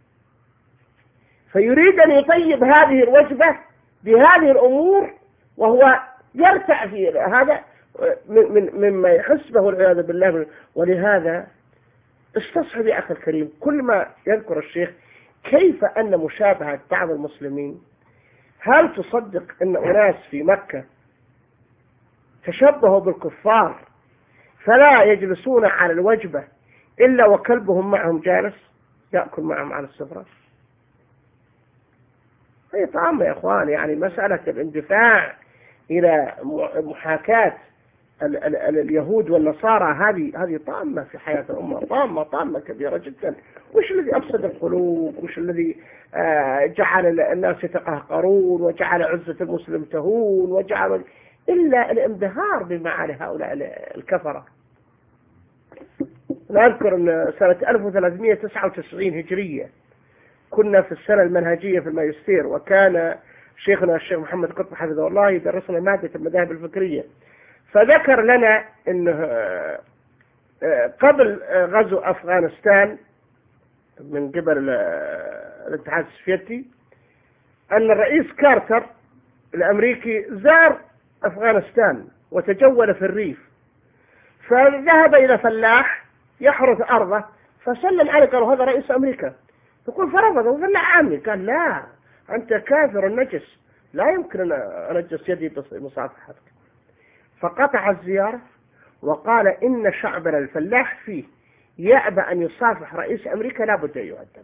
فيريد أن يطيب هذه الوجبة بهذه الأمور وهو يرتع في هذا مما يحس به والعياذ بالله. ولهذا استصحب يا أخي الكريم كل ما يذكر الشيخ كيف أن مشابهة بعض المسلمين، هل تصدق أن أناس في مكة تشبهوا بالكفار فلا يجلسون على الوجبة إلا وكلبهم معهم جالس يأكل معهم على السفرة؟ هي طعمة يا أخوان، يعني مسألة الاندفاع إلى محاكاة ال ال ال اليهود والنصارى هذه هذه طامة في حياة الأمة، طامة طامة كبيرة جدا. وش الذي أفسد القلوب؟ وش الذي آه جعل الناس يتقهقرون وجعل عزة المسلم تهون وجعل إلا الانبهار بمعاني هؤلاء الكفرة. نذكر أن سنة ألف وثلاثمئة وتسعة وتسعين هجرية كنا في السنة المنهجية في الماجستير، وكان شيخنا الشيخ محمد قطب حفظه الله يدرسنا مادة المذاهب الفكرية، فذكر لنا أنه قبل غزو أفغانستان من قبل الاتحاد السوفيتي أن الرئيس كارتر الأمريكي زار أفغانستان وتجول في الريف، فذهب إلى فلاح يحرث أرضه فسلم عليه، قالوا هذا رئيس أمريكا، يقول فرفض فلاح عامي، قال لا أنت كافر النجس لا يمكن أن أنجس يدي بمصافحتك. فقطع الزيارة وقال إن شعبنا الفلاح فيه يأبى أن يصافح رئيس أمريكا لا بد أن يؤدب.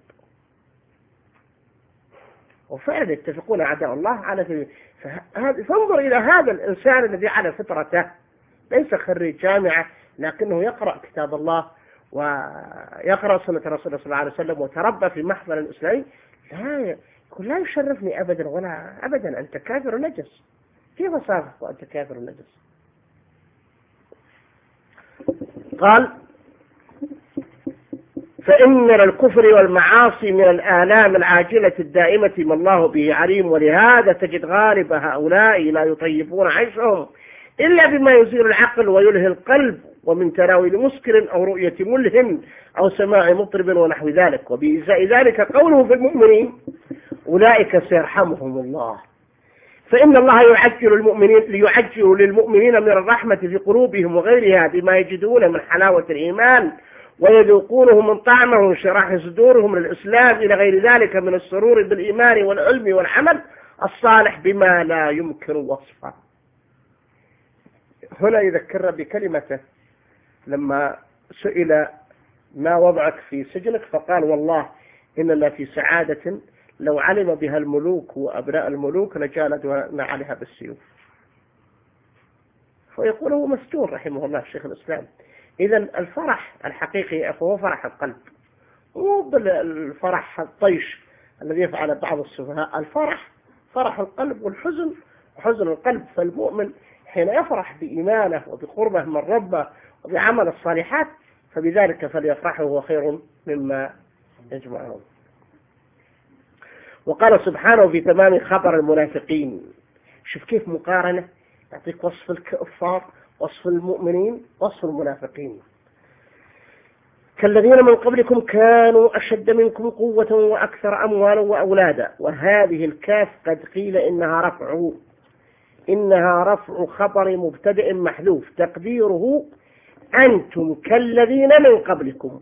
وفعلا يتفقون أعداء الله على ذلك. فانظر إلى هذا الإنسان الذي على فطرته ليس خريج جامعة لكنه يقرأ كتاب الله ويقرأ سنة رسول الله صلى الله عليه وسلم وتربى في محفل الإسلامي، لا يقول لا يشرفني أبدا ولا أبدا، أنت كافر نجس، كيف أصافح وأنت كافر نجس؟ قال فإن للكفر والمعاصي من الآلام العاجلة الدائمة ما الله به عليم. ولهذا تجد غالب هؤلاء لا يطيبون عيشهم إلا بما يزيل العقل ويلهي القلب، ومن تناول مسكر أو رؤية ملهٍ أو سماع مطرب ونحو ذلك. وبإزاء ذلك قوله في المؤمنين أولئك سيرحمهم الله، فإن الله يعجل المؤمنين ليعجل للمؤمنين من الرحمة في قلوبهم وغيرها بما يجدون من حلاوة الإيمان ويذوقونه من طعمه وانشراح صدورهم للإسلام إلى غير ذلك من السرور بالإيمان والعلم والعمل الصالح بما لا يمكن وصفه. هنا يذكرنا بكلمته لما سئل ما وضعك في سجنك فقال والله إننا في سعادة لو علم بها الملوك وأبناء الملوك لجالدنا عليها بالسيوف. فيقول هو مستور رحمه الله شيخ الإسلام. إذا الفرح الحقيقي هو فرح القلب، مو بالفرح الطيش الذي يفعل بعض السفهاء. الفرح فرح القلب، والحزن حزن القلب. فالمؤمن حين يفرح بإيمانه وبقربه من ربه وبعمل الصالحات فبذلك فليفرحه هو خير مما يجمعون. وقال سبحانه في تمام خبر المنافقين. شوف كيف مقارنة، يعطيك وصف الكفار، وصف المؤمنين، وصف المنافقين. كالذين من قبلكم كانوا أشد منكم قوة وأكثر أموالا وأولادا. وهذه الكاف قد قيل إنها رفع إنها رفع خبر مبتدئ محذوف تقديره أنتم كالذين من قبلكم،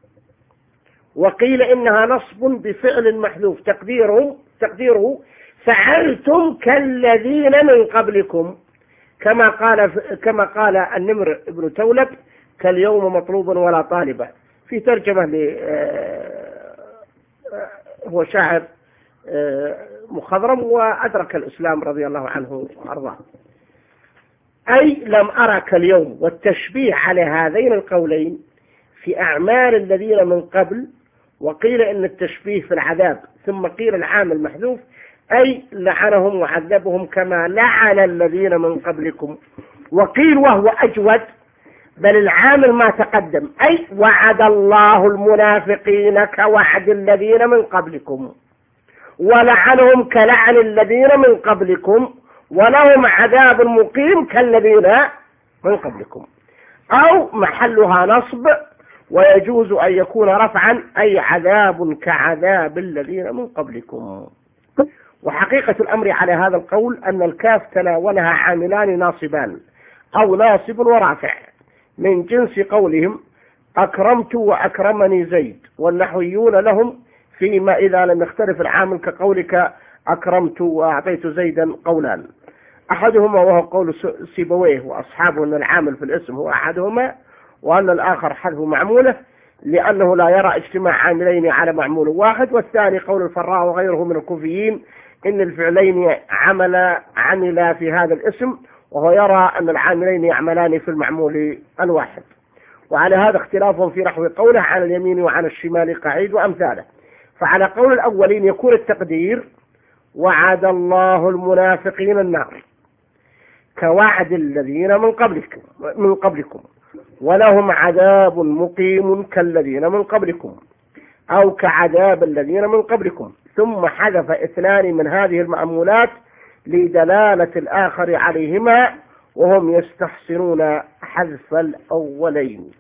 وقيل إنها نصب بفعل محذوف تقديره تقديره فعلتم كالذين من قبلكم، كما قال كما قال النمر بن تولب كاليوم مطلوب ولا طالبة، في ترجمة ل هو شاعر مخضرم وأدرك الإسلام رضي الله عنه وأرضاه. أي لم أرك اليوم، والتشبيه على هذين القولين في أعمال الذين من قبل، وقيل إن التشبيه في العذاب، ثم قيل العامل محذوف أي لعنهم وعذبهم كما لعن الذين من قبلكم. وقيل وهو أجود بل العامل ما تقدم أي وعد الله المنافقين كوعد الذين من قبلكم، ولعنهم كلعن الذين من قبلكم، ولهم عذاب مقيم كالذين من قبلكم. أو محلها نصب، ويجوز أن يكون رفعا أي عذاب كعذاب الذين من قبلكم. وحقيقة الأمر على هذا القول أن الكاف تناولها عاملان ناصبان أو ناصب ورافع من جنس قولهم أكرمت وأكرمني زيد، والنحويون لهم فيما إذا لم يختلف العامل كقولك أكرمت وأعطيت زيدا قولان. أحدهما وهو قول سيبويه وأصحابه أن العامل في الاسم هو أحدهما، وأن الآخر حذف معموله لأنه لا يرى اجتماع عاملين على معمول واحد. والثاني قول الفراء وغيره من الكوفيين إن الفعلين عمل عمل في هذا الاسم، وهو يرى أن العاملين يعملان في المعمول الواحد. وعلى هذا اختلافهم في نحو قوله عن اليمين وعن الشمال قعيد وأمثاله. فعلى قول الأولين يكون التقدير وعد الله المنافقين النار كوعد الذين من قبلكم من قبلكم ولهم عذاب مقيم كالذين من قبلكم، أو كعذاب الذين من قبلكم، ثم حذف اثنان من هذه المأمولات لدلالة الآخر عليهما، وهم يستحسنون حذف الأولين.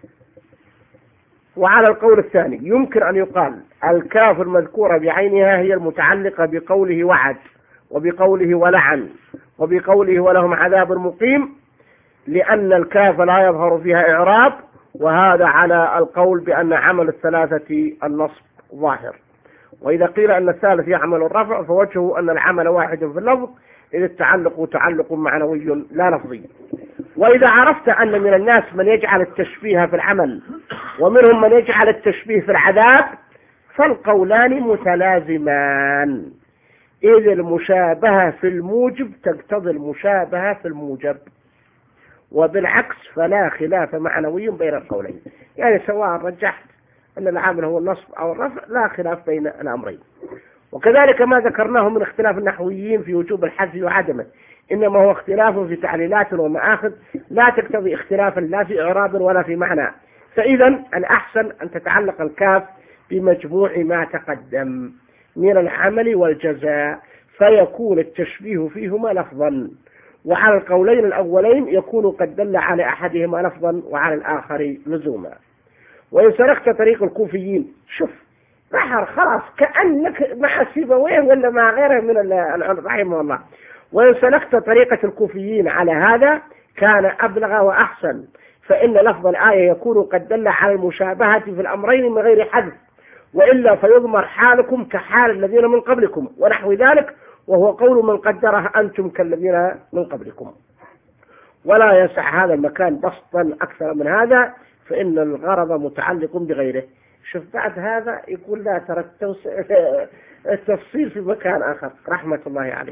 وعلى القول الثاني يمكن أن يقال الكاف المذكورة بعينها هي المتعلقة بقوله وعد، وبقوله ولعن، وبقوله ولهم عذاب مقيم، لأن الكاف لا يظهر فيها إعراب، وهذا على القول بأن عمل الثلاثة النصب ظاهر. وإذا قيل أن الثالث يعمل الرفع فوجهه أن العمل واحد في اللفظ، إذ التعلق تعلق معنوي لا لفظي. وإذا عرفت أن من الناس من يجعل التشبيه في العمل ومنهم من يجعل التشبيه في العذاب، فالقولان متلازمان، إذ المشابهة في الموجب تقتضي المشابهة في الموجب، وبالعكس فلا خلاف معنوي بين القولين. يعني سواء رجحت أن العامل هو النصب أو الرفع لا خلاف بين الأمرين. وكذلك ما ذكرناه من اختلاف النحويين في وجوب الحذف وعدمه، إنما هو اختلاف في تعليلات ومآخذ لا تقتضي اختلافا لا في إعراب ولا في معنى. فإذا الأحسن أن تتعلق الكاف بمجموع ما تقدم من العمل والجزاء، فيكون التشبيه فيهما لفظا. وعلى القولين الأولين يكون قد دل على أحدهما لفظا وعلى الآخر لزوما. وإن سلكت طريق الكوفيين، شوف بحر خلاص كأنك مع سيبويه ولا مع غيره من رحمه الله، وإن سلكت طريقة الكوفيين على هذا كان أبلغ وأحسن، فإن لفظ الآية يكون قد دل على المشابهة في الأمرين من غير حذف، وإلا فيضمر حالكم كحال الذين من قبلكم ونحو ذلك، وهو قول من قدره أنتم كالذين من قبلكم. ولا يسع هذا المكان بسطا أكثر من هذا، فإن الغرض متعلق بغيره. شوف بعد هذا يقول لا ترى التفصيل في مكان آخر رحمة الله عليه.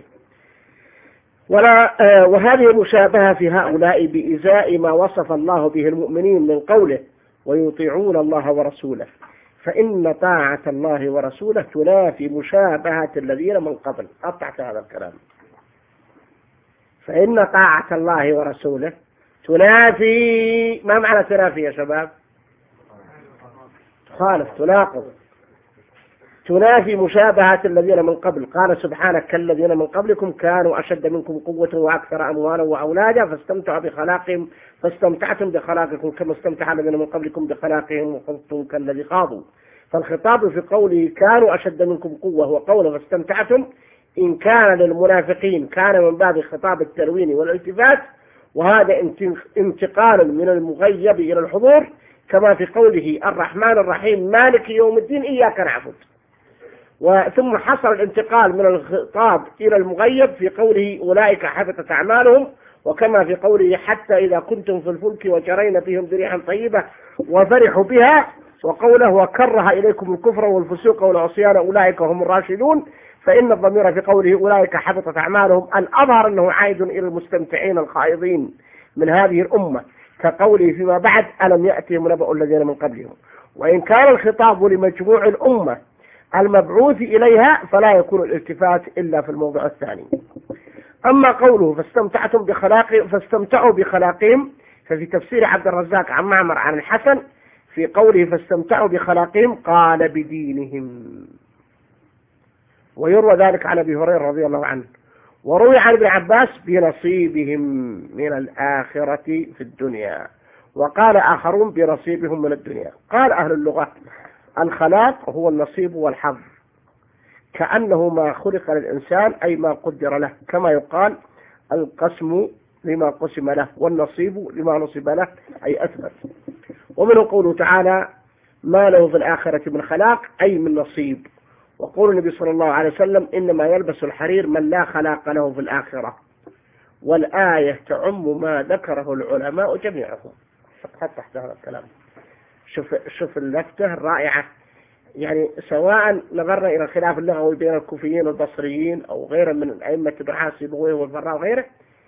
ولا وهذه المشابهة في هؤلاء بإزاء ما وصف الله به المؤمنين من قوله ويطيعون الله ورسوله، فإن طاعة الله ورسوله تنافي مشابهة الذين من قبل. قطعت هذا الكلام. فإن طاعة الله ورسوله تنافي، ما معنى تنافي يا شباب؟ تخالف، تناقض. تنافي مشابهة الذين من قبل. قال سبحانه كالذين من قبلكم كانوا أشد منكم قوة وأكثر أموالا وأولادا فاستمتعوا بخلاقهم فاستمتعتم بخلاقكم كما استمتع الذين من قبلكم بخلاقهم وخضتم كالذي خاضوا. فالخطاب في قوله كانوا أشد منكم قوة وقوله فاستمتعتم إن كان للمنافقين كان من باب خطاب التلوين والالتفات، وهذا انتقال من المغيب إلى الحضور، كما في قوله الرحمن الرحيم مالك يوم الدين إياك نعبد. وثم حصل الانتقال من الخطاب إلى المغيب في قوله أولئك حبطت أعمالهم، وكما في قوله حتى إذا كنتم في الفلك وجرين بهم بريح طيبة وفرحوا بها، وقوله وكره إليكم الكفر والفسوق والعصيان أولئك هم الراشدون. فإن الضمير في قوله أولئك حبطت أعمالهم الأظهر أنه عائد إلى المستمتعين الخائضين من هذه الأمة، كقوله فيما بعد ألم يأتهم نبأ الذين من قبلهم. وإن كان الخطاب لمجموع الأمة المبعوث إليها فلا يكون الالتفات إلا في الموضع الثاني. أما قوله فاستمتعتم بخلاق فاستمتعوا بخلاقهم، ففي تفسير عبد الرزاق عن معمر عن الحسن في قوله فاستمتعوا بخلاقهم قال بدينهم، ويروى ذلك عن أبي هريرة رضي الله عنه. وروي عن ابن عباس بنصيبهم من الآخرة في الدنيا، وقال آخرون بنصيبهم من الدنيا. قال أهل اللغة الخلاق هو النصيب والحظ، كأنه ما خلق للإنسان أي ما قدر له، كما يقال القسم لما قسم له والنصيب لما نصب له أي أثبت. ومنه قوله تعالى ما له في الآخرة من خلاق أي من نصيب. وقول النبي صلى الله عليه وسلم إنما يلبس الحرير من لا خلاق له في الآخرة. والآية تعم ما ذكره العلماء جميعهم. فقط تحت هذا الكلام. شوف شوف اللفتة الرائعة، يعني سواء نظرنا إلى الخلاف اللغوي بين الكوفيين والبصريين أو غيره من أئمة ابن سيبويه والفراء وغيره،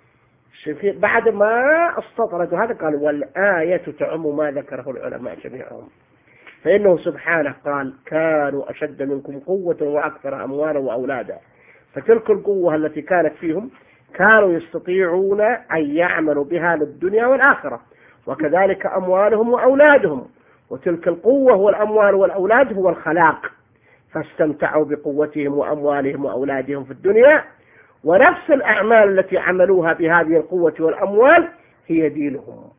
بعد ما استطردوا هذا قال والآية تعم ما ذكره العلماء جميعهم. فإنه سبحانه قال كانوا أشد منكم قوة وأكثر أموالا وأولادا، فتلك القوة التي كانت فيهم كانوا يستطيعون أن يعملوا بها للدنيا والآخرة، وكذلك أموالهم وأولادهم. وتلك القوة والأموال والأولاد هو الخلاق، فاستمتعوا بقوتهم وأموالهم وأولادهم في الدنيا. ونفس الأعمال التي عملوها بهذه القوة والأموال هي دينهم،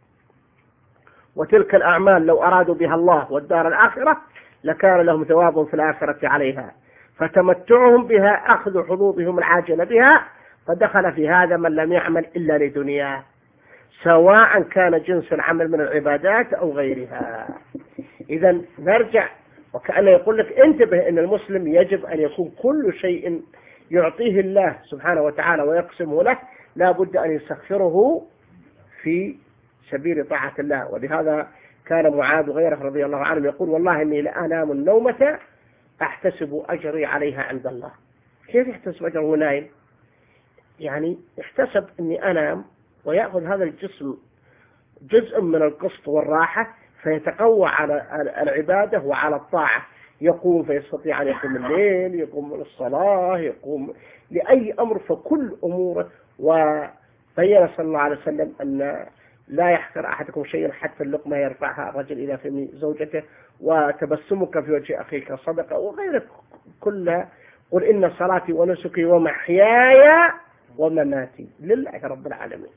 وتلك الأعمال لو أرادوا بها الله والدار الآخرة لكان لهم ثواب في الآخرة عليها، فتمتعهم بها أخذ حظوظهم العاجلة بها، فدخل في هذا من لم يعمل إلا لدنياه، سواء كان جنس العمل من العبادات أو غيرها. إذا نرجع وكأنه يقول لك انتبه أن المسلم يجب أن يكون كل شيء يعطيه الله سبحانه وتعالى ويقسمه له لا بد أن يسخره في سبيل طاعة الله. ولهذا كان معاذ غيره رضي الله عنه يقول والله إني لأنام النومة أحتسب أجري عليها عند الله. كيف يحتسب أجره وهو نايم؟ يعني احتسب أني أنام ويأخذ هذا الجسم جزء من القسط والراحة فيتقوى على العبادة وعلى الطاعة، يقوم فيستطيع أن يقوم الليل، يقوم للصلاة، يقوم لأي أمر، فكل أموره. وبين صلى الله عليه وسلم أن لا يحقر أحدكم شيئا حتى اللقمة يرفعها الرجل إلى فم زوجته، وتبسمك في وجه أخيك صدقة، وغيرك كلها. قل إن صلاتي ونسكي ومحياي ومماتي لله رب العالمين.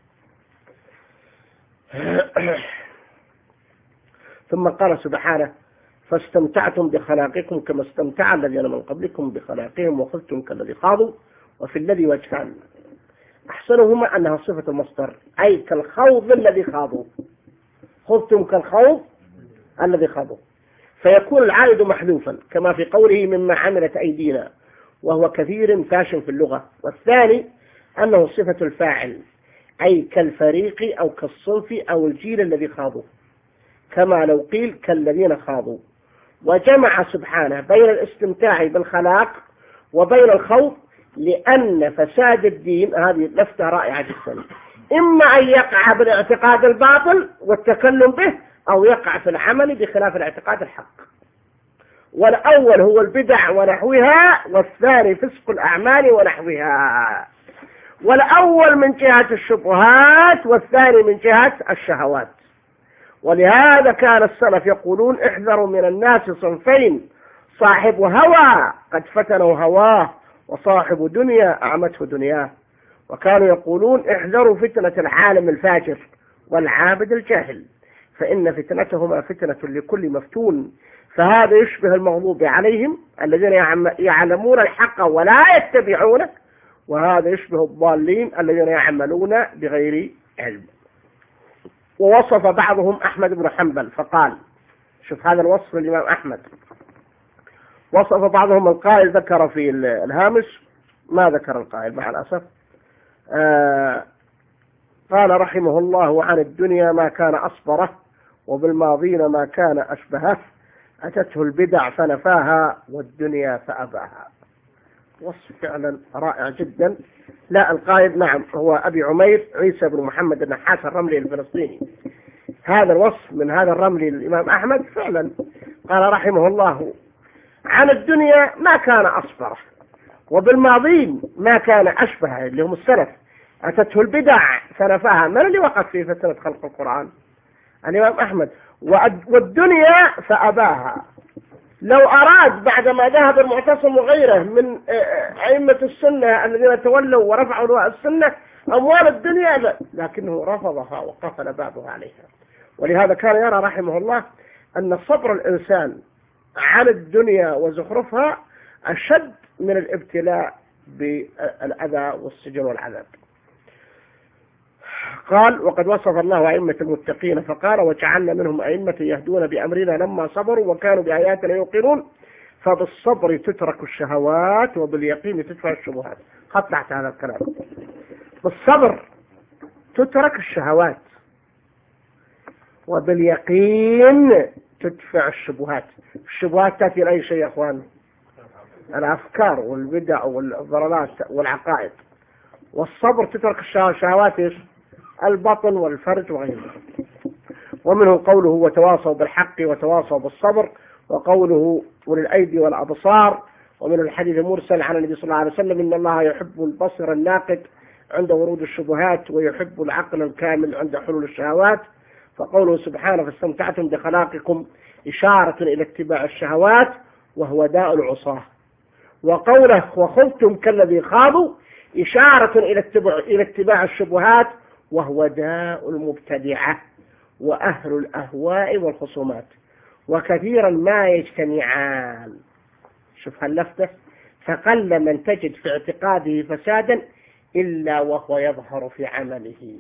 ثم قال سبحانه فاستمتعتم بخلاقكم كما استمتع الذين من قبلكم بخلاقهم وخذتم كالذي خاضوا. وفي الذي وجهان، أحسنهما أنها صفة المصدر أي كالخوض الذي خاضوا، خذتم كالخوض الذي خاضوا، فيكون العائد محذوفا كما في قوله مما عملت أيدينا، وهو كثير فاشن في اللغة. والثاني أنه صفة الفاعل أي كالفريق أو كالصنف أو الجيل الذي خاضوا، كما لو قيل كالذين خاضوا. وجمع سبحانه بين الاستمتاع بالخلاق وبين الخوض، لأن فساد الدين، هذه لفتة رائعة جدا، إما أن يقع بالاعتقاد الباطل والتكلم به، أو يقع في العمل بخلاف الاعتقاد الحق. والأول هو البدع ونحوها، والثاني فسق الأعمال ونحوها. والأول من جهة الشبهات والثاني من جهة الشهوات. ولهذا كان السلف يقولون احذروا من الناس صنفين، صاحب هوى قد فتنه هواه، وصاحب دنيا أعمته دنياه. وكانوا يقولون احذروا فتنة العالم الفاجر والعابد الجاهل، فإن فتنتهما فتنة لكل مفتون. فهذا يشبه المغضوب عليهم الذين يعلمون الحق ولا يتبعونه، وهذا يشبه الضالين الذين يعملون بغير علم. ووصف بعضهم أحمد بن حنبل فقال، شوف هذا الوصف للإمام أحمد، وصف بعضهم القائل، ذكر في الهامش ما ذكر القائل مع الأسف، آه قال رحمه الله عن الدنيا ما كان أصبره، وبالماضين ما كان أشبهه، أتته البدع فنفاها والدنيا فأباها. وصف فعلا رائع جدا. لا القائد نعم هو أبي عمير عيسى بن محمد النحاس الرملي الفلسطيني. هذا الوصف من هذا الرملي للإمام أحمد فعلا قال رحمه الله عن الدنيا ما كان أصبره، وبالماضين ما كان أشبهه اللي هم السلف، أتته البدع فنفاها. من اللي وقف في فتنة خلق القرآن؟ الإمام أحمد. والدنيا فأباها. لو أراد بعدما ذهب المعتصم وغيره من أئمة السنة الذين تولوا ورفعوا لواء السنة أموال الدنيا، لا، لكنه رفضها وقفل بابها عليها. ولهذا كان يرى رحمه الله أن صبر الإنسان عن الدنيا وزخرفها أشد من الابتلاء بالأذى والسجن والعذاب. قال وقد وصف الله أئمة المتقين فقال وجعلنا منهم أئمة يهدون بأمرنا لما صبروا وكانوا بآياتنا يوقنون. فبالصبر تترك الشهوات وباليقين تدفع الشبهات. قطعت هذا الكلام. بالصبر تترك الشهوات وباليقين تدفع الشبهات. الشبهات تأتي لأي شيء يا أخوان؟ الأفكار والبدع والضلالات والعقائد. والصبر تترك الشهوات إيش؟ البطن والفرج وغيره. ومنه قوله وتواصوا بالحق وتواصوا بالصبر، وقوله وللأيدي والأبصار. ومن الحديث المرسل عن النبي صلى الله عليه وسلم إن الله يحب البصر الناقد عند ورود الشبهات ويحب العقل الكامل عند حلول الشهوات. فقوله سبحانه فاستمتعتم بخلاقكم إشارة إلى اتباع الشهوات وهو داء العصاة. وقوله وخذتم كالذي خاضوا إشارة إلى اتباع, إلى اتباع الشبهات وهو داء المبتدعة وأهل الأهواء والخصومات. وكثيرا ما يجتمعان. شوف هاللفتة، فقل من تجد في اعتقاده فسادا إلا وهو يظهر في عمله.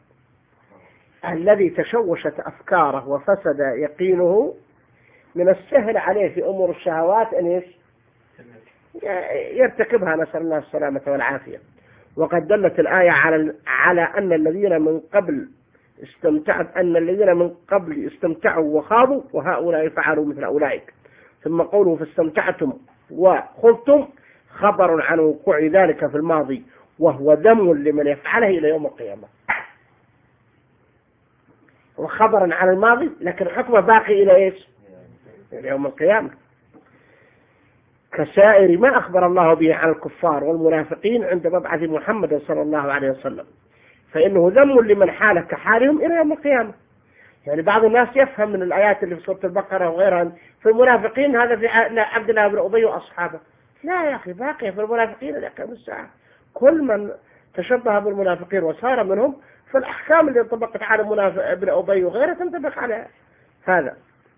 الذي تشوشت أفكاره وفسد يقينه من السهل عليه في أمور الشهوات أن يرتكبها، نسأل الله السلامة والعافية. وقد دلت الآية على على أن الذين من قبل استمتعت أن الذين من قبل استمتعوا وخاضوا وهؤلاء فعلوا مثل أولئك. ثم قوله فاستمتعتم وخذتم خبر عن وقوع ذلك في الماضي وهو ذم لمن يفعله إلى يوم القيامة. وخبرا عن الماضي لكن حكمه باقي إلى إيش؟ إلى يوم القيامة، كسائر ما أخبر الله به عن الكفار والمنافقين عند مبعث محمد صلى الله عليه وسلم، فإنه ذم لمن حال كحالهم إلى يوم القيامة. يعني بعض الناس يفهم من الآيات اللي في سورة البقرة وغيرها في المنافقين هذا في عبد الله بن أبي وأصحابه. لا يا أخي، باقي في المنافقين إلى قيام الساعة. كل من تشبه بالمنافقين وصار منهم فالأحكام اللي انطبقت على منافق ابن أبي وغيره تنطبق على هذا.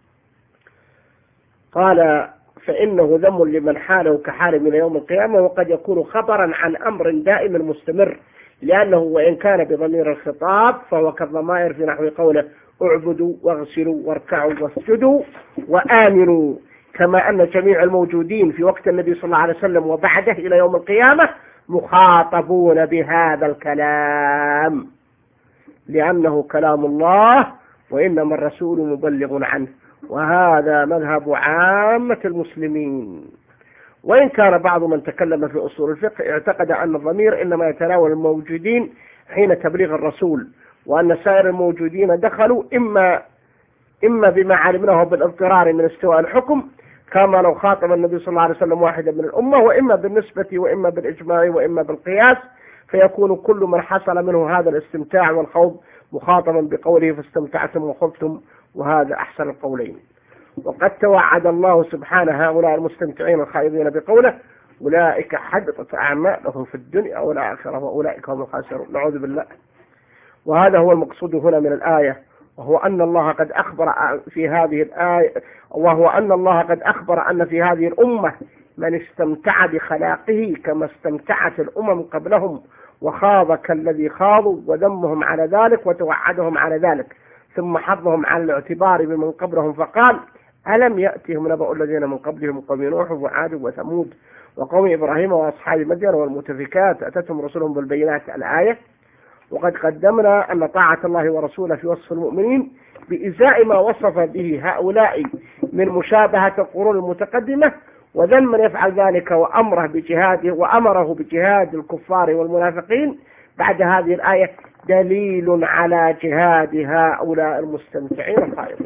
قال فإنه ذم لمن حاله كحال من يوم القيامة، وقد يكون خبرا عن أمر دائم مستمر، لأنه وإن كان بضمير الخطاب فهو كالضمائر في نحو قوله اعبدوا واغسلوا واركعوا واسجدوا وآمنوا، كما أن جميع الموجودين في وقت النبي صلى الله عليه وسلم وبعده إلى يوم القيامة مخاطبون بهذا الكلام، لأنه كلام الله وإنما الرسول مبلغ عنه، وهذا مذهب عامة المسلمين. وإن كان بعض من تكلم في أصول الفقه اعتقد أن الضمير إنما يتناول الموجودين حين تبليغ الرسول، وأن سائر الموجودين دخلوا إما إما بما علمناه بالاضطرار من استواء الحكم، كما لو خاطب النبي صلى الله عليه وسلم واحدا من الأمة، وإما بالنسبة وإما بالإجماع وإما بالقياس، فيكون كل من حصل منه هذا الاستمتاع والخوض مخاطبا بقوله فاستمتعتم وخذتم، وهذا أحسن القولين. وقد توعد الله سبحانه هؤلاء المستمتعين الخائضين بقوله أولئك حبطت أعمالهم في الدنيا والآخرة وأولئك هم الخاسرون. نعوذ بالله. وهذا هو المقصود هنا من الآية، وهو أن الله قد أخبر في هذه الآية وهو أن الله قد أخبر أن في هذه الأمة من استمتع بخلاقه كما استمتعت الأمم قبلهم وخاض كالذي خاضوا، وذمهم على ذلك وتوعدهم على ذلك، ثم حضهم على الاعتبار بمن قبلهم فقال ألم يأتهم نبأ الذين من قبلهم قوم نوح وعاد وثمود وقوم إبراهيم وأصحاب مدين والمؤتفكات أتتهم رسلهم بالبينات الآية. وقد قدمنا أن طاعة الله ورسوله في وصف المؤمنين بإزاء ما وصف به هؤلاء من مشابهة القرون المتقدمة وذم من يفعل ذلك وأمره بجهاده وأمره بجهاد الكفار والمنافقين بعد هذه الآية دليل على جهاد هؤلاء المستمتعين الخائضين.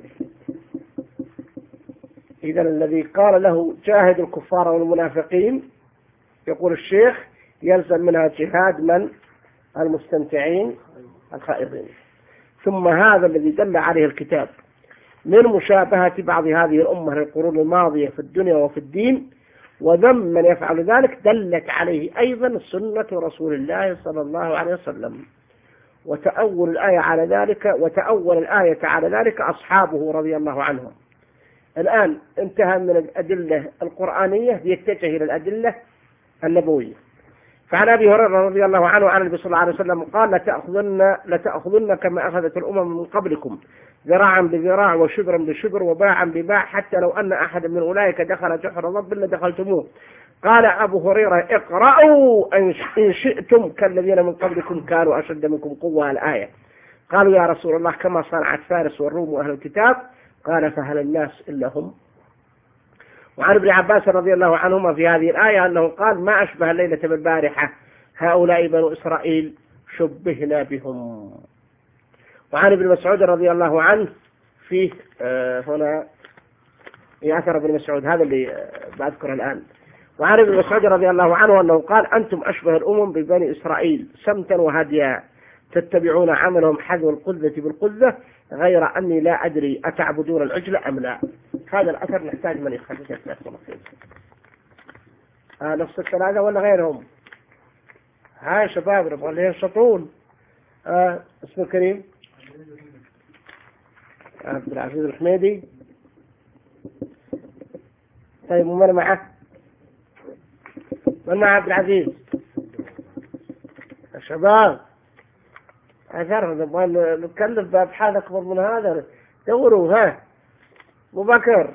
إذا الذي قال له جاهد الكفار والمنافقين يقول الشيخ يلزم منها جهاد من؟ المستمتعين الخائضين. ثم هذا الذي دل عليه الكتاب من مشابهة بعض هذه الأمة للقرون الماضية في الدنيا وفي الدين وذم من يفعل ذلك دلت عليه أيضا سنة رسول الله صلى الله عليه وسلم، وتأول الآية على ذلك وتأول الآية على ذلك أصحابه رضي الله عنهم. الآن انتهى من الأدلة القرآنية يتجه إلى الأدلة النبوية. فعن أبي هريرة رضي الله عنه عن النبي صلى الله عليه وسلم قال لتأخذن, لتأخذن كما أخذت الأمم من قبلكم ذراعا بذراع وشبرا بشبر وباعا بباع حتى لو أن أحد من أولئك دخل جحر ضب لدخلتموه. قال أبو هريرة اقرأوا إن شئتم كالذين من قبلكم كانوا أشد منكم قوة. الآية. قالوا يا رسول الله كما صنعت فارس والروم وأهل الكتاب. قال فهل الناس إلا هم. وعن ابن عباس رضي الله عنهما في هذه الآية أنه قال ما أشبه الليلة بالبارحة هؤلاء بنو إسرائيل شبهنا بهم. وعن ابن مسعود رضي الله عنه فيه آه هنا يأثر ابن مسعود هذا اللي آه بذكره الآن. وعن ابن مسعود رضي الله عنه أنه قال أنتم أشبه الأمم ببني إسرائيل سمتا وهديا تتبعون عملهم حذو القذة بالقذة غير أني لا أدري أتعبدون العجل أم لا. هذا الأثر نحتاج من يخرج الثلاثة آه نفس الثلاثة ولا غيرهم. هاي شباب نبغى اللي ينشطون. آه اسمه الكريم عبد العزيز الحميدي. طيب ومن معه؟ من مع عبد العزيز؟ الشباب أثر نبغى نتكلم بأبحاث أكبر من هذا. دوروا. ها أبو بكر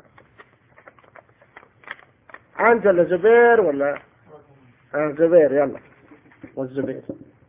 أنت ولا زبير ولا آه زبير؟ يلا والزبير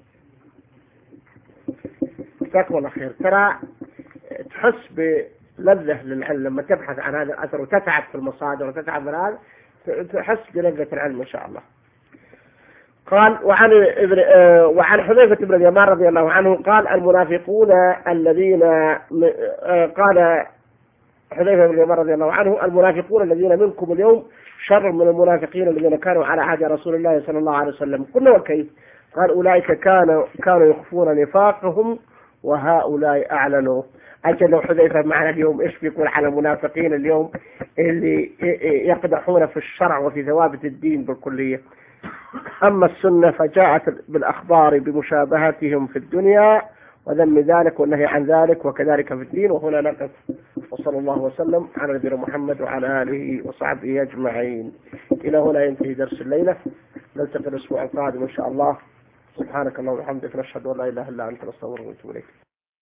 جزاكم الله خير. ترى تحس بلذة للعلم لما تبحث عن هذا الأثر وتتعب في المصادر وتتعب من هذا تحس بلذة العلم إن شاء الله. قال وعن ابن آه وعن حذيفة بن اليمان رضي الله عنه قال المنافقون الذين آه قال حذيفة بن اليمان رضي الله عنه المنافقون الذين منكم اليوم شر من المنافقين الذين كانوا على عهد رسول الله صلى الله عليه وسلم. قلنا وكيف؟ قال أولئك كانوا كانوا يخفون نفاقهم وهؤلاء أعلنوا. أجل لو حذيفة معنا اليوم إيش بيقول على المنافقين اليوم اللي يقدحون في الشرع وفي ثوابت الدين بالكلية. أما السنة فجاءت بالأخبار بمشابهتهم في الدنيا وذم ذلك والنهي عن ذلك وكذلك في الدين. وهنا نقف وصلى الله وسلم على نبينا محمد وعلى آله وصحبه أجمعين. إلى هنا ينتهي درس الليلة. نلتقي الأسبوع القادم إن شاء الله. سبحانك اللهم وبحمدك نشهد أن لا إله إلا أنت نستغفرك ونتوب إليك.